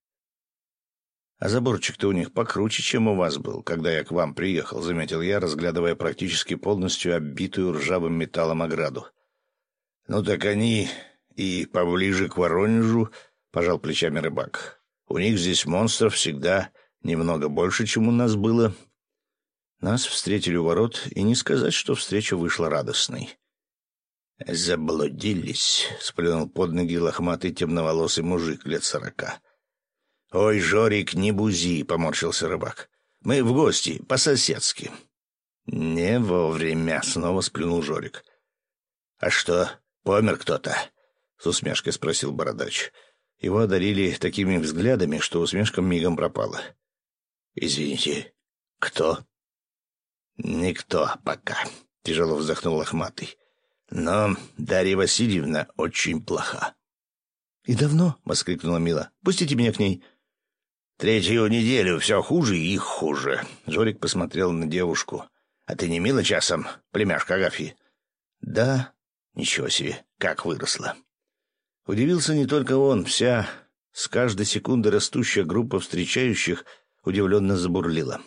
«А заборчик-то у них покруче, чем у вас был, когда я к вам приехал», — заметил я, разглядывая практически полностью оббитую ржавым металлом ограду. «Ну так они и поближе к Воронежу», — пожал плечами рыбак. «У них здесь монстров всегда немного больше, чем у нас было». Нас встретили у ворот, и не сказать, что встреча вышла радостной. «Заблудились», — сплюнул под ноги лохматый темноволосый мужик лет сорока. «Ой, Жорик, не бузи», — поморщился рыбак. «Мы в гости, по-соседски». «Не вовремя», — снова сплюнул Жорик. «А что, помер кто-то?» — с усмешкой спросил бородач. Его одарили такими взглядами, что усмешка мигом пропала. «Извините, кто?» «Никто пока», — тяжело вздохнул лохматый. «Но Дарья Васильевна очень плоха». «И давно?» — воскликнула Мила. «Пустите меня к ней». «Третью неделю все хуже и хуже». Жорик посмотрел на девушку. «А ты не Мила часом, племяшка Агафьи?» «Да». «Ничего себе, как выросла». Удивился не только он, вся с каждой секунды растущая группа встречающих удивленно забурлила.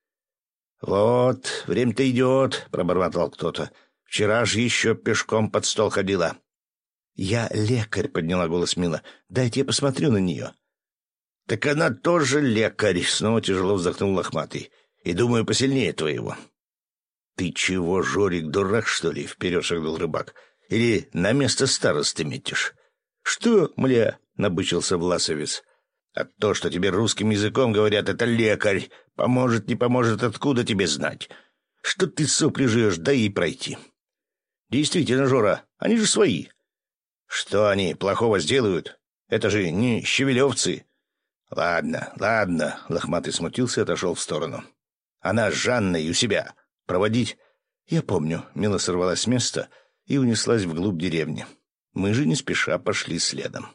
«Вот, время-то идет», — пробормотал кто-то. «Вчера ж еще пешком под стол ходила». «Я лекарь», — подняла голос Мила. «Дайте я посмотрю на нее». «Так она тоже лекарь», — снова тяжело вздохнул лохматый. «И, думаю, посильнее твоего». «Ты чего, Жорик, дурак, что ли?» — вперед шагнул рыбак. «Или на место старосты метишь?» «Что, мля?» — набычился власовец. «А то, что тебе русским языком говорят, это лекарь. Поможет, не поможет, откуда тебе знать? Что ты сопли жуешь, дай ей пройти». «Действительно, Жора, они же свои». «Что они плохого сделают? Это же не щавелевцы». «Ладно, ладно», — лохматый смутился и отошел в сторону. «Она с Жанной у себя. Проводить?» «Я помню». Мила сорвалась с места и унеслась вглубь деревни. Мы же не спеша пошли следом.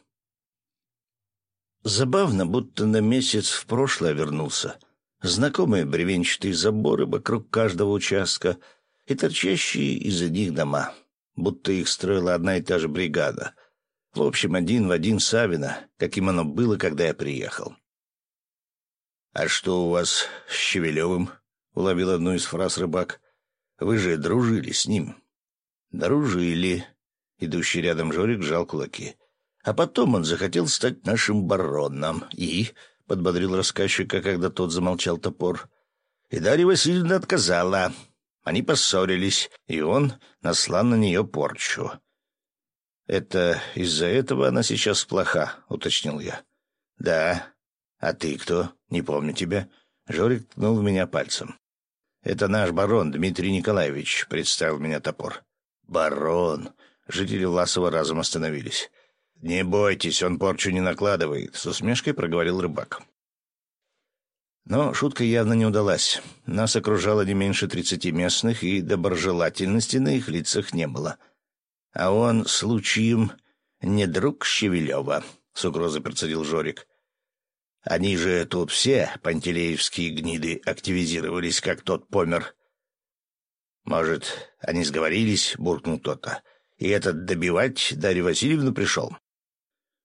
Забавно, будто на месяц в прошлое вернулся. Знакомые бревенчатые заборы вокруг каждого участка и торчащие из-за них дома, будто их строила одна и та же бригада. В общем, один в один Савино, каким оно было, когда я приехал. «А что у вас с Щавелевым?» — уловил одну из фраз рыбак. «Вы же дружили с ним». «Дружили». Идущий рядом Жорик сжал кулаки. «А потом он захотел стать нашим бароном. И...» — подбодрил рассказчика, когда тот замолчал топор. «И Дарья Васильевна отказала. Они поссорились, и он наслал на нее порчу». «Это из-за этого она сейчас плоха», — уточнил я. «Да. А ты кто? Не помню тебя». Жорик ткнул в меня пальцем. «Это наш барон Дмитрий Николаевич», — представил меня топор. «Барон». Жители Власова разом остановились. «Не бойтесь, он порчу не накладывает», — с усмешкой проговорил рыбак. Но шутка явно не удалась. Нас окружало не меньше тридцати местных, и доброжелательности на их лицах не было. «А он, случаем, не друг Щавелева», — с угрозой процедил Жорик. «Они же тут все, пантелеевские гниды, активизировались, как тот помер». «Может, они сговорились?» — буркнул кто-то. «И этот добивать Дарью Васильевну пришел?»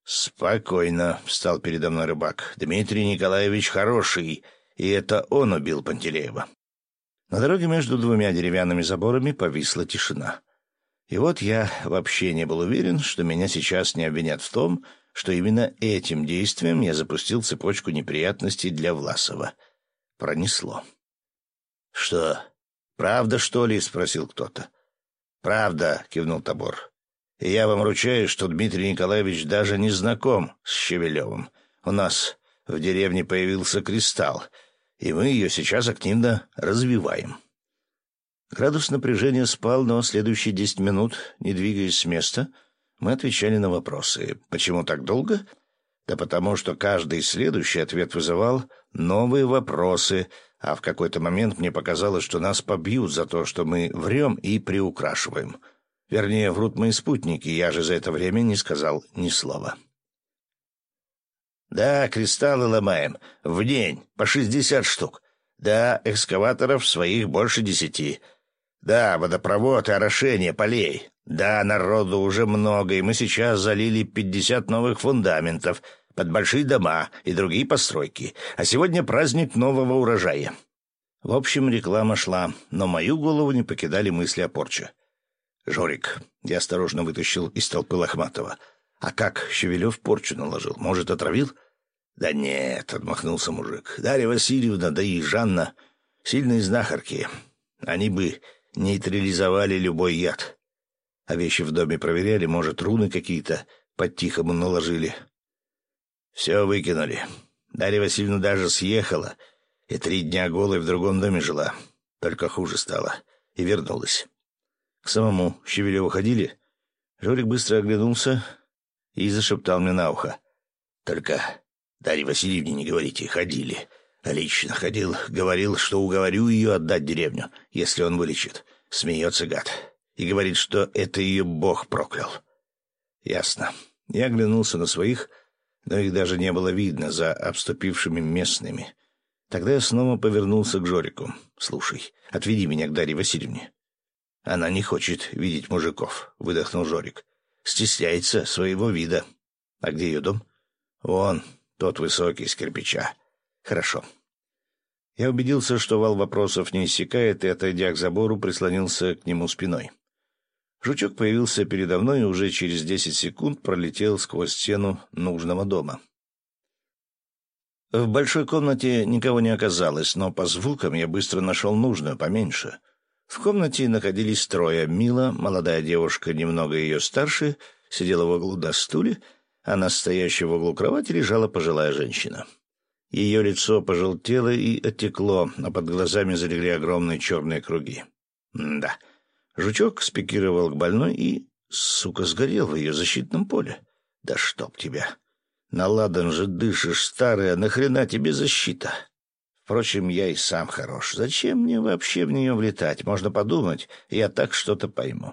«Спокойно», — встал передо мной рыбак. «Дмитрий Николаевич хороший, и это он убил Пантелеева». На дороге между двумя деревянными заборами повисла тишина. И вот я вообще не был уверен, что меня сейчас не обвинят в том, что именно этим действием я запустил цепочку неприятностей для Власова. Пронесло. «Что, правда, что ли?» — спросил кто-то. «Правда», — кивнул Тобор. «И я вам ручаюсь, что Дмитрий Николаевич даже не знаком с Щавелевым. У нас в деревне появился кристалл, и мы ее сейчас активно развиваем». Градус напряжения спал, но следующие десять минут, не двигаясь с места, мы отвечали на вопросы. Почему так долго? Да потому что каждый следующий ответ вызывал новые вопросы, а в какой-то момент мне показалось, что нас побьют за то, что мы врем и приукрашиваем. Вернее, врут мои спутники, я же за это время не сказал ни слова. «Да, кристаллы ломаем. В день. По шестьдесят штук. Да, экскаваторов своих больше десяти. Да, водопровод и орошение полей. Да, народу уже много, и мы сейчас залили пятьдесят новых фундаментов под большие дома и другие постройки. А сегодня праздник нового урожая». В общем, реклама шла, но мою голову не покидали мысли о порче. «Жорик», — я осторожно вытащил из толпы Лохматова, — «а как Щавелев порчу наложил? Может, отравил?» «Да нет», — отмахнулся мужик. «Дарья Васильевна, да и Жанна — сильные знахарки. Они бы нейтрализовали любой яд. А вещи в доме проверяли, может, руны какие-то по-тихому наложили». «Все выкинули. Дарья Васильевна даже съехала, и три дня голой в другом доме жила. Только хуже стало. И вернулась». «К самому Щавелеву ходили?» Жорик быстро оглянулся и зашептал мне на ухо. «Только Дарье Васильевне не говорите, ходили. А лично ходил, говорил, что уговорю ее отдать деревню, если он вылечит. Смеется гад. И говорит, что это ее Бог проклял». «Ясно». Я оглянулся на своих, но их даже не было видно за обступившими местными. Тогда я снова повернулся к Жорику. «Слушай, отведи меня к Дарье Васильевне». «Она не хочет видеть мужиков», — выдохнул Жорик. «Стесняется своего вида». «А где ее дом?» «Вон, тот высокий, из кирпича». «Хорошо». Я убедился, что вал вопросов не иссякает, и, отойдя к забору, прислонился к нему спиной. Жучок появился передо мной и уже через десять секунд пролетел сквозь стену нужного дома. В большой комнате никого не оказалось, но по звукам я быстро нашел нужную, поменьше. В комнате находились трое. Мила, молодая девушка, немного ее старше, сидела в углу на стуле, а на стоящей в углу кровати лежала пожилая женщина. Ее лицо пожелтело и оттекло, а под глазами залегли огромные черные круги. М-да. Жучок спикировал к больной и, сука, сгорел в ее защитном поле. Да чтоб тебя! Наладан же дышишь, старая, нахрена тебе защита? Впрочем, я и сам хорош. Зачем мне вообще в нее влетать? Можно подумать, я так что-то пойму.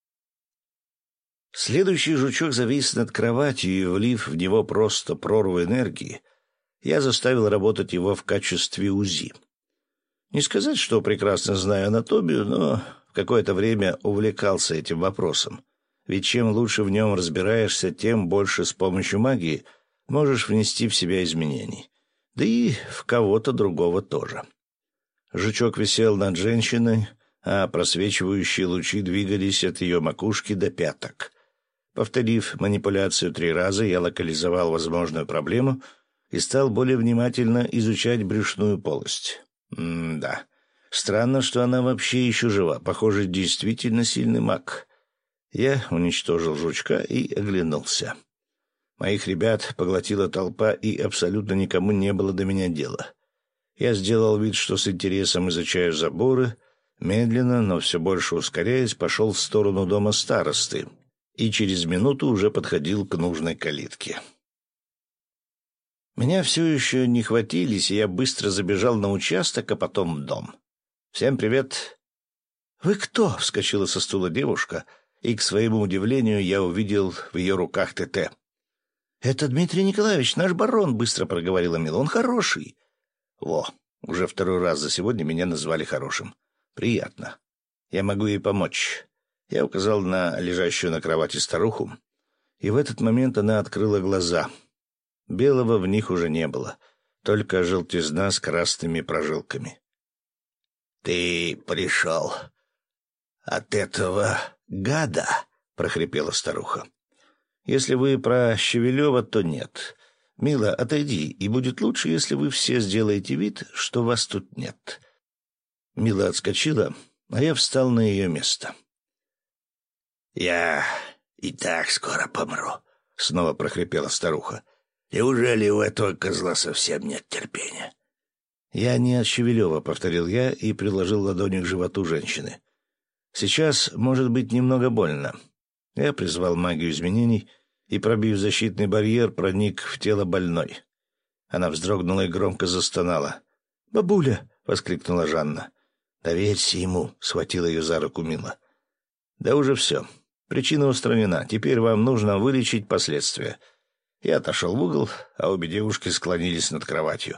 Следующий жучок завис над кроватью, и, влив в него просто прорву энергии, я заставил работать его в качестве УЗИ. Не сказать, что прекрасно знаю анатомию, но в какое-то время увлекался этим вопросом. Ведь чем лучше в нем разбираешься, тем больше с помощью магии можешь внести в себя изменений. Да и в кого-то другого тоже. Жучок висел над женщиной, а просвечивающие лучи двигались от ее макушки до пяток. Повторив манипуляцию три раза, я локализовал возможную проблему и стал более внимательно изучать брюшную полость. М-да. Странно, что она вообще еще жива. Похоже, действительно сильный маг. Я уничтожил жучка и оглянулся. Моих ребят поглотила толпа, и абсолютно никому не было до меня дела. Я сделал вид, что с интересом изучаю заборы, медленно, но все больше ускоряясь, пошел в сторону дома старосты и через минуту уже подходил к нужной калитке. Меня все еще не хватились, и я быстро забежал на участок, а потом в дом. «Всем привет!» «Вы кто?» — вскочила со стула девушка, и, к своему удивлению, я увидел в ее руках ТТ. «Это Дмитрий Николаевич, наш барон», — быстро проговорила Мила. «Он хороший». «Во, уже второй раз за сегодня меня назвали хорошим. Приятно. Я могу ей помочь». Я указал на лежащую на кровати старуху И в этот момент она открыла глаза. Белого в них уже не было, только желтизна с красными прожилками. «Ты пришел от этого гада?» — прохрипела старуха. «Если вы про Щавелева, то нет. Мила, отойди, и будет лучше, если вы все сделаете вид, что вас тут нет». Мила отскочила, а я встал на ее место. «Я и так скоро помру», — снова прохрипела старуха. «Неужели у этого козла совсем нет терпения?» «Я не от Щавелева», — повторил я и приложил ладони к животу женщины. «Сейчас может быть немного больно». Я призвал магию изменений и, пробив защитный барьер, проник в тело больной. Она вздрогнула и громко застонала. «Бабуля!» — воскликнула Жанна. «Доверься ему», — схватила ее за руку Мила. «Да уже все. Причина устранена. Теперь вам нужно вылечить последствия». Я отошел в угол, а обе девушки склонились над кроватью.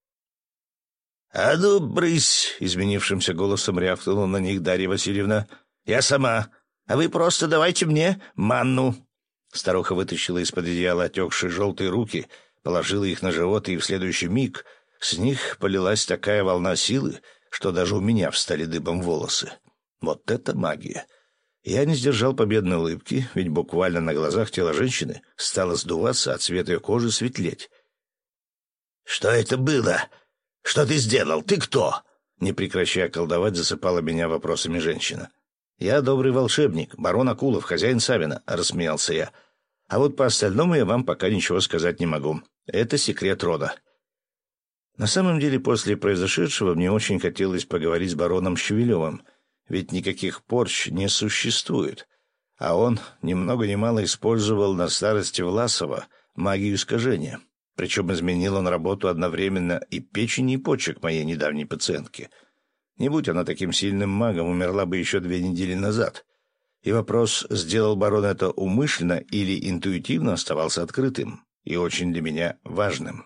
«А ну, брысь!» — изменившимся голосом рявкнула на них Дарья Васильевна. «Я сама. А вы просто давайте мне манну». Старуха вытащила из-под одеяла отекшие желтые руки, положила их на живот, и в следующий миг с них полилась такая волна силы, что даже у меня встали дыбом волосы. Вот это магия! Я не сдержал победной улыбки, ведь буквально на глазах тело женщины стало сдуваться, а цвет ее кожи светлеть. «Что это было? Что ты сделал? Ты кто?» Не прекращая колдовать, засыпала меня вопросами женщина. «Я добрый волшебник, барон Акулов, хозяин Савина», — рассмеялся я. «А вот по остальному я вам пока ничего сказать не могу. Это секрет рода». На самом деле, после произошедшего мне очень хотелось поговорить с бароном Щавелевым, ведь никаких порч не существует, а он ни много ни мало использовал на старости Власова магию искажения. Причем изменил он работу одновременно и печени, и почек моей недавней пациентки. Не будь она таким сильным магом, умерла бы еще две недели назад. И вопрос, сделал барон это умышленно или интуитивно, оставался открытым и очень для меня важным.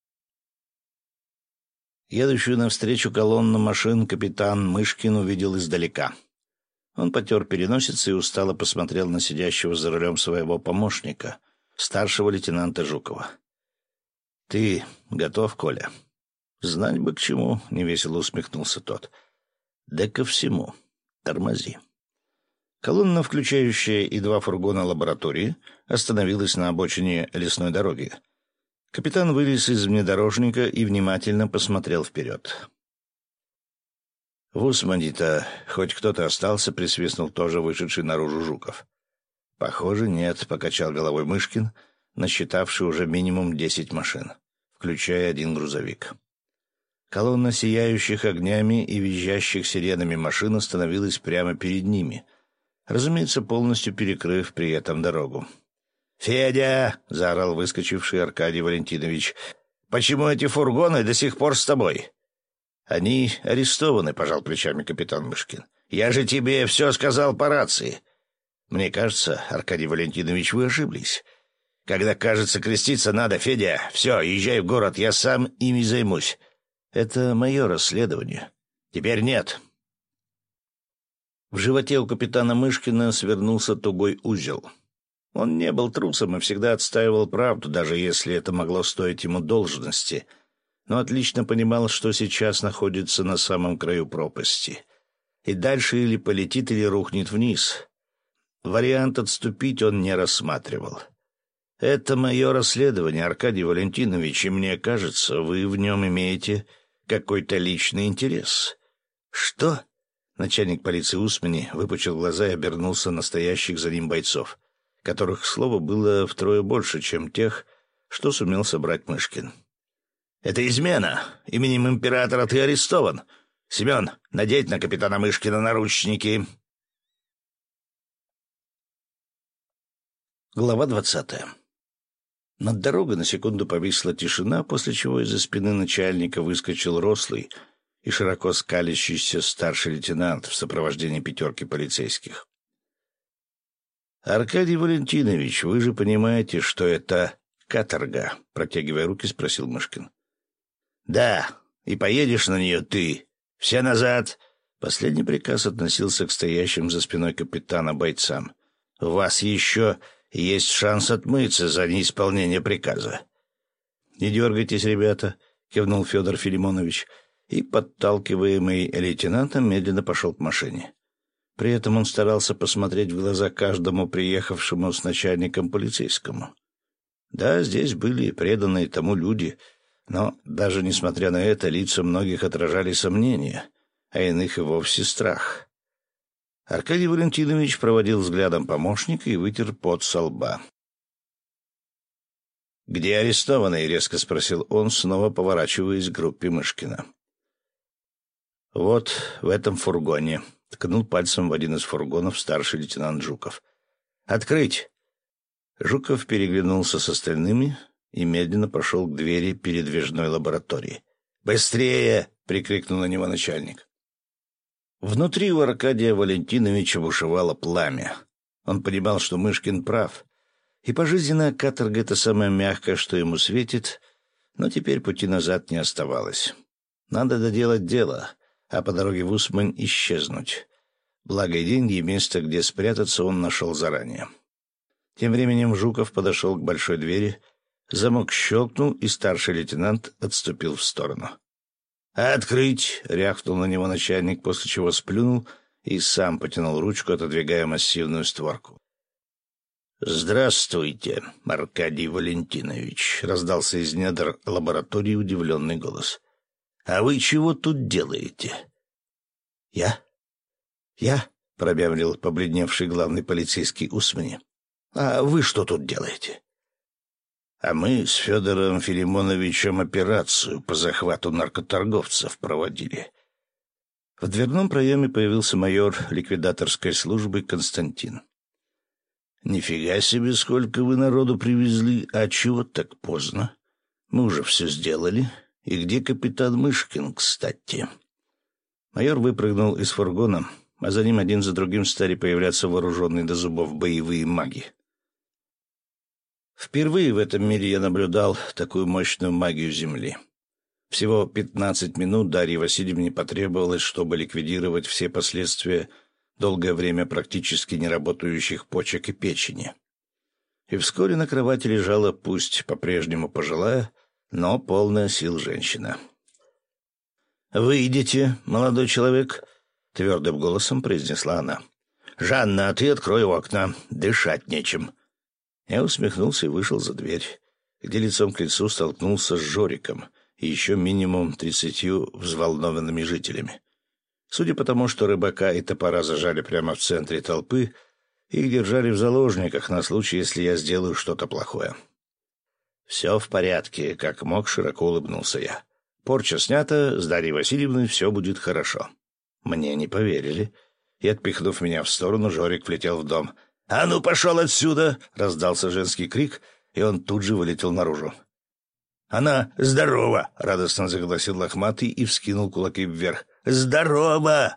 Едущую навстречу колонну машин капитан Мышкин увидел издалека. Он потер переносицу и устало посмотрел на сидящего за рулем своего помощника, старшего лейтенанта Жукова. «Ты готов, Коля?» «Знать бы к чему», — невесело усмехнулся тот. «Да ко всему. Тормози». Колонна, включающая и два фургона лаборатории, остановилась на обочине лесной дороги. Капитан вылез из внедорожника и внимательно посмотрел вперед. «В Усмани-то хоть кто-то остался?» — присвистнул тоже вышедший наружу Жуков. «Похоже, нет», — покачал головой Мышкин, насчитавший уже минимум десять машин, включая один грузовик. Колонна сияющих огнями и визжащих сиренами машин остановилась прямо перед ними, разумеется, полностью перекрыв при этом дорогу. «Федя!» — заорал выскочивший Аркадий Валентинович. «Почему эти фургоны до сих пор с тобой?» «Они арестованы», — пожал плечами капитан Мышкин. «Я же тебе все сказал по рации». «Мне кажется, Аркадий Валентинович, вы ошиблись. Когда, кажется, креститься надо, Федя, все, езжай в город, я сам ими займусь. Это мое расследование. Теперь нет». В животе у капитана Мышкина свернулся тугой узел. Он не был трусом и всегда отстаивал правду, даже если это могло стоить ему должности, но отлично понимал, что сейчас находится на самом краю пропасти. И дальше или полетит, или рухнет вниз. Вариант отступить он не рассматривал. «Это мое расследование, Аркадий Валентинович, и мне кажется, вы в нем имеете какой-то личный интерес». «Что?» Начальник полиции Усмани выпучил глаза и обернулся на стоящих за ним бойцов, которых, к слову, было втрое больше, чем тех, что сумел собрать Мышкин. «Это измена. Именем императора ты арестован. Семен, надеть на капитана Мышкина наручники». Глава двадцатая. Над дорогой на секунду повисла тишина, после чего из-за спины начальника выскочил рослый и широко скалящийся старший лейтенант в сопровождении пятерки полицейских. «Аркадий Валентинович, вы же понимаете, что это каторга?» — протягивая руки, спросил Мышкин. «Да, и поедешь на нее ты. Все назад!» Последний приказ относился к стоящим за спиной капитана бойцам. «У вас еще Есть шанс отмыться за неисполнение приказа. «Не дергайтесь, ребята», — кивнул Федор Филимонович, и, подталкиваемый лейтенантом, медленно пошел к машине. При этом он старался посмотреть в глаза каждому приехавшему с начальником полицейскому. Да, здесь были преданные тому люди, но даже несмотря на это, лица многих отражали сомнения, а иных и вовсе страх. Аркадий Валентинович проводил взглядом помощника и вытер пот со лба. «Где арестованный?» — резко спросил он, снова поворачиваясь к группе Мышкина. «Вот в этом фургоне», — ткнул пальцем в один из фургонов старший лейтенант Жуков. «Открыть!» Жуков переглянулся с остальными и медленно прошел к двери передвижной лаборатории. «Быстрее!» — прикрикнул на него начальник. Внутри у Аркадия Валентиновича бушевало пламя. Он понимал, что Мышкин прав, и пожизненная каторга — это самое мягкое, что ему светит, но теперь пути назад не оставалось. Надо доделать дело, а по дороге в Усмань исчезнуть. Благо и деньги, и место, где спрятаться, он нашел заранее. Тем временем Жуков подошел к большой двери, замок щелкнул, и старший лейтенант отступил в сторону. «Открыть!» — рявкнул на него начальник, после чего сплюнул и сам потянул ручку, отодвигая массивную створку. «Здравствуйте, Аркадий Валентинович!» — раздался из недр лаборатории удивленный голос. «А вы чего тут делаете?» «Я? Я?» — промямлил побледневший главный полицейский Усмани. «А вы что тут делаете?» «А мы с Федором Филимоновичем операцию по захвату наркоторговцев проводили». В дверном проеме появился майор ликвидаторской службы Константин. «Нифига себе, сколько вы народу привезли, а чего так поздно? Мы уже все сделали. И где капитан Мышкин, кстати?» Майор выпрыгнул из фургона, а за ним один за другим стали появляться вооруженные до зубов боевые маги. Впервые в этом мире я наблюдал такую мощную магию Земли. Всего пятнадцать минут Дарье Васильевне потребовалось, чтобы ликвидировать все последствия долгое время практически неработающих почек и печени. И вскоре на кровати лежала, пусть по-прежнему пожилая, но полная сил женщина. «Выйдите, молодой человек», — твердым голосом произнесла она. «Жанна, а ты открой окна, дышать нечем». Я усмехнулся и вышел за дверь, где лицом к лицу столкнулся с Жориком и еще минимум тридцатью взволнованными жителями. Судя по тому, что рыбака и топора зажали прямо в центре толпы, их держали в заложниках на случай, если я сделаю что-то плохое. «Все в порядке», — как мог, широко улыбнулся я. «Порча снята, с Дарьей Васильевной все будет хорошо». Мне не поверили, и, отпихнув меня в сторону, Жорик влетел в дом. «А ну, пошел отсюда!» — раздался женский крик, и он тут же вылетел наружу. «Она здорова!» — радостно загласил лохматый и вскинул кулаки вверх. «Здорово!»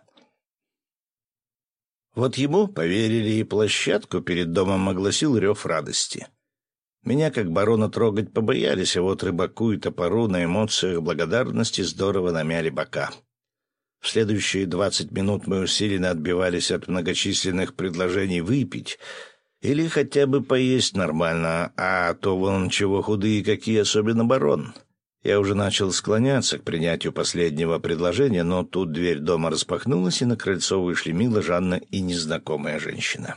Вот ему поверили, и площадку перед домом огласил рев радости. Меня, как барона, трогать побоялись, а вот рыбаку и топору на эмоциях благодарности здорово намяли бока. В следующие двадцать минут мы усиленно отбивались от многочисленных предложений выпить или хотя бы поесть нормально, а то вон чего худые какие, особенно барон. Я уже начал склоняться к принятию последнего предложения, но тут дверь дома распахнулась, и на крыльцо вышли Мила, Жанна и незнакомая женщина.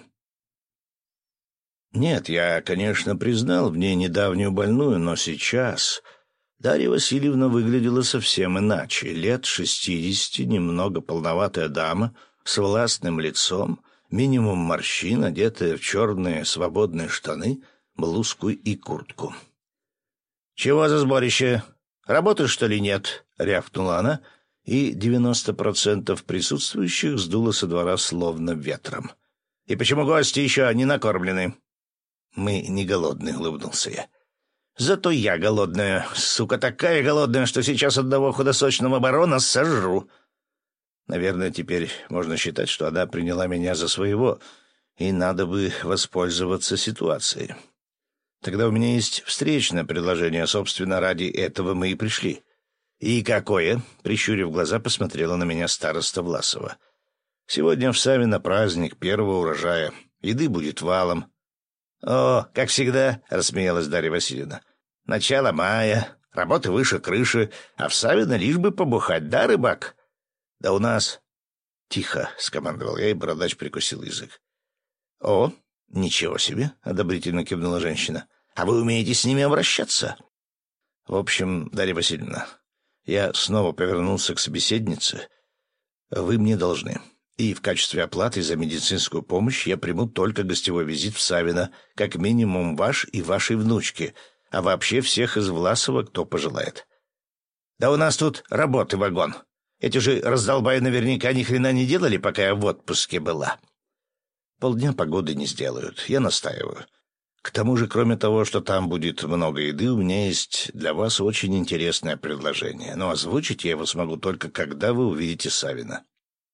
Нет, я, конечно, признал в ней недавнюю больную, но сейчас Дарья Васильевна выглядела совсем иначе. Лет шестидесяти, немного полноватая дама, с властным лицом, минимум морщин, одетая в черные свободные штаны, блузку и куртку. «Чего за сборище? Работаешь, что ли, нет?» — рявкнула она, и девяносто процентов присутствующих сдуло со двора словно ветром. «И почему гости еще не накормлены?» «Мы не голодные», — улыбнулся я. «Зато я голодная, сука такая голодная, что сейчас одного худосочного барона сожру». Наверное, теперь можно считать, что она приняла меня за своего, и надо бы воспользоваться ситуацией. Тогда у меня есть встречное предложение, собственно, ради этого мы и пришли. «И какое?» — прищурив глаза, посмотрела на меня староста Власова. «Сегодня в Савино праздник первого урожая. Еды будет валом». «О, как всегда», — рассмеялась Дарья Васильевна. «Начало мая, работы выше крыши, а в Савино лишь бы побухать, да, рыбак?» «Да у нас...» «Тихо», — скомандовал я, и бородач прикусил язык. «О, ничего себе», — одобрительно кивнула женщина. «А вы умеете с ними обращаться?» «В общем, Дарья Васильевна, я снова повернулся к собеседнице. Вы мне должны. И в качестве оплаты за медицинскую помощь я приму только гостевой визит в Савино, как минимум ваш и вашей внучки, а вообще всех из Власова, кто пожелает». «Да у нас тут работы вагон. Эти же раздолбаи наверняка ни хрена не делали, пока я в отпуске была». «Полдня погоды не сделают, я настаиваю. К тому же, кроме того, что там будет много еды, у меня есть для вас очень интересное предложение, но озвучить я его смогу только когда вы увидите Савино».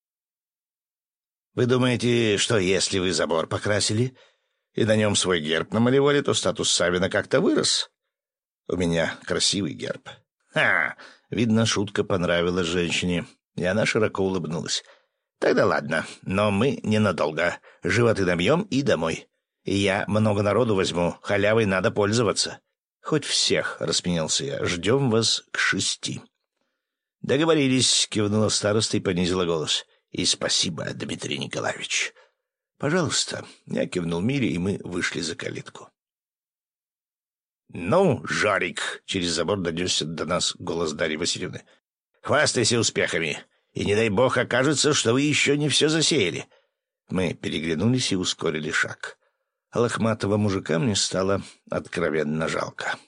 «Вы думаете, что если вы забор покрасили и на нем свой герб намалевали, то статус Савино как-то вырос?» «У меня красивый герб». «Ха!» Видно, шутка понравилась женщине, и она широко улыбнулась. «Тогда ладно, но мы ненадолго. Животы набьем и домой. И я много народу возьму, халявой надо пользоваться». «Хоть всех», — распенялся я, — «ждем вас к шести». «Договорились», — кивнула староста и понизила голос. «И спасибо, Дмитрий Николаевич». «Пожалуйста», — я кивнул Мире, и мы вышли за калитку. «Ну, Жорик!» — через забор донесся до нас голос Дарьи Васильевны. «Хвастайся успехами, и не дай бог окажется, что вы еще не все засеяли». Мы переглянулись и ускорили шаг. А лохматого мужика мне стало откровенно жалко.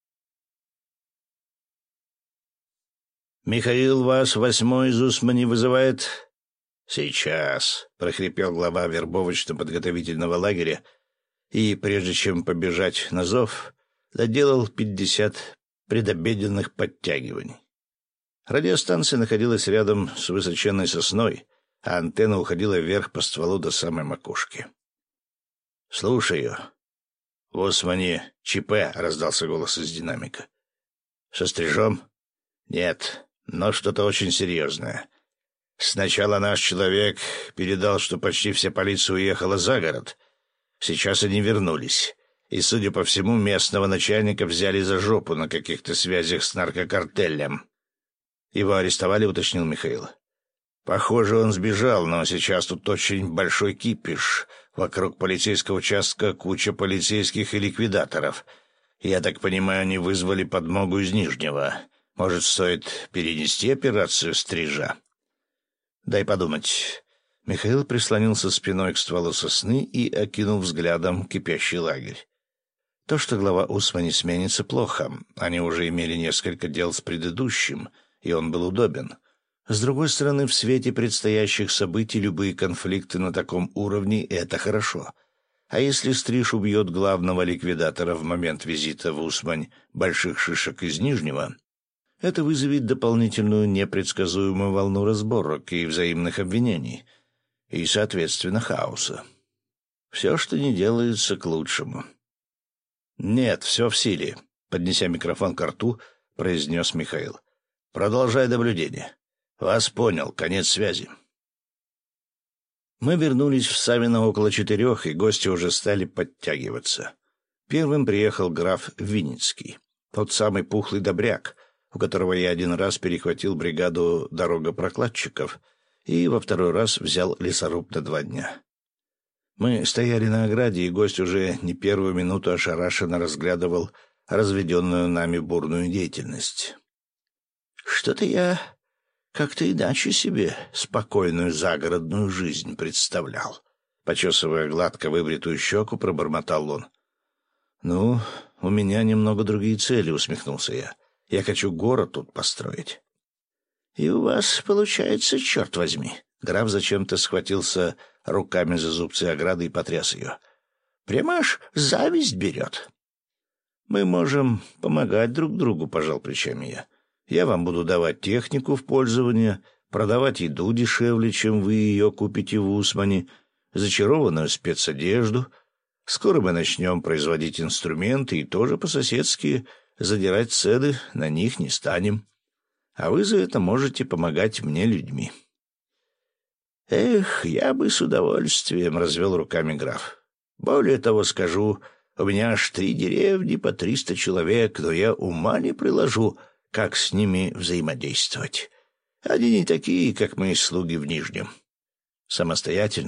«Михаил, вас восьмой из Усмани вызывает?» «Сейчас», — прохрипел глава вербовочно-подготовительного лагеря, и, прежде чем побежать на зов, доделал пятьдесят предобеденных подтягиваний. Радиостанция находилась рядом с высоченной сосной, а антенна уходила вверх по стволу до самой макушки. «Слушаю». «В Усмане ЧП», — раздался голос из динамика. «Со стрижом?» «Нет, но что-то очень серьезное. Сначала наш человек передал, что почти вся полиция уехала за город. Сейчас они вернулись, и, судя по всему, местного начальника взяли за жопу на каких-то связях с наркокартелем». «Его арестовали», — уточнил Михаил. «Похоже, он сбежал, но сейчас тут очень большой кипиш. Вокруг полицейского участка куча полицейских и ликвидаторов. Я так понимаю, они вызвали подмогу из Нижнего. Может, стоит перенести операцию стрижа?» «Дай подумать». Михаил прислонился спиной к стволу сосны и окинул взглядом кипящий лагерь. То, что глава Усмани сменится, плохо. Они уже имели несколько дел с предыдущим, и он был удобен. С другой стороны, в свете предстоящих событий любые конфликты на таком уровне — это хорошо. А если Стриж убьет главного ликвидатора в момент визита в Усмань больших шишек из Нижнего, это вызовет дополнительную непредсказуемую волну разборок и взаимных обвинений, и, соответственно, хаоса. Все, что не делается, к лучшему. «Нет, все в силе», — поднеся микрофон к рту, произнес Михаил. «Продолжай наблюдение». «Вас понял. Конец связи». Мы вернулись в Савино около четырех, и гости уже стали подтягиваться. Первым приехал граф Винницкий, тот самый пухлый добряк, у которого я один раз перехватил бригаду дорогопрокладчиков и во второй раз взял лесоруб на два дня. Мы стояли на ограде, и гость уже не первую минуту ошарашенно разглядывал разведенную нами бурную деятельность. «Что-то я как-то иначе себе спокойную загородную жизнь представлял», — почесывая гладко выбритую щеку, пробормотал он. «Ну, у меня немного другие цели», — усмехнулся я. «Я хочу город тут построить». «И у вас получается, черт возьми». Граф зачем-то схватился руками за зубцы ограды и потряс ее. «Прямо аж зависть берет». «Мы можем помогать друг другу», — пожал плечами я. «Я вам буду давать технику в пользование, продавать еду дешевле, чем вы ее купите в Усмане, зачарованную спецодежду. Скоро мы начнем производить инструменты и тоже по-соседски задирать цены на них не станем. А вы за это можете помогать мне людьми». «Эх, я бы с удовольствием», — развел руками граф. Более того скажу, у меня аж три деревни по триста человек, но я ума не приложу, как с ними взаимодействовать. Они не такие, как мои слуги в Нижнем. Самостоятельно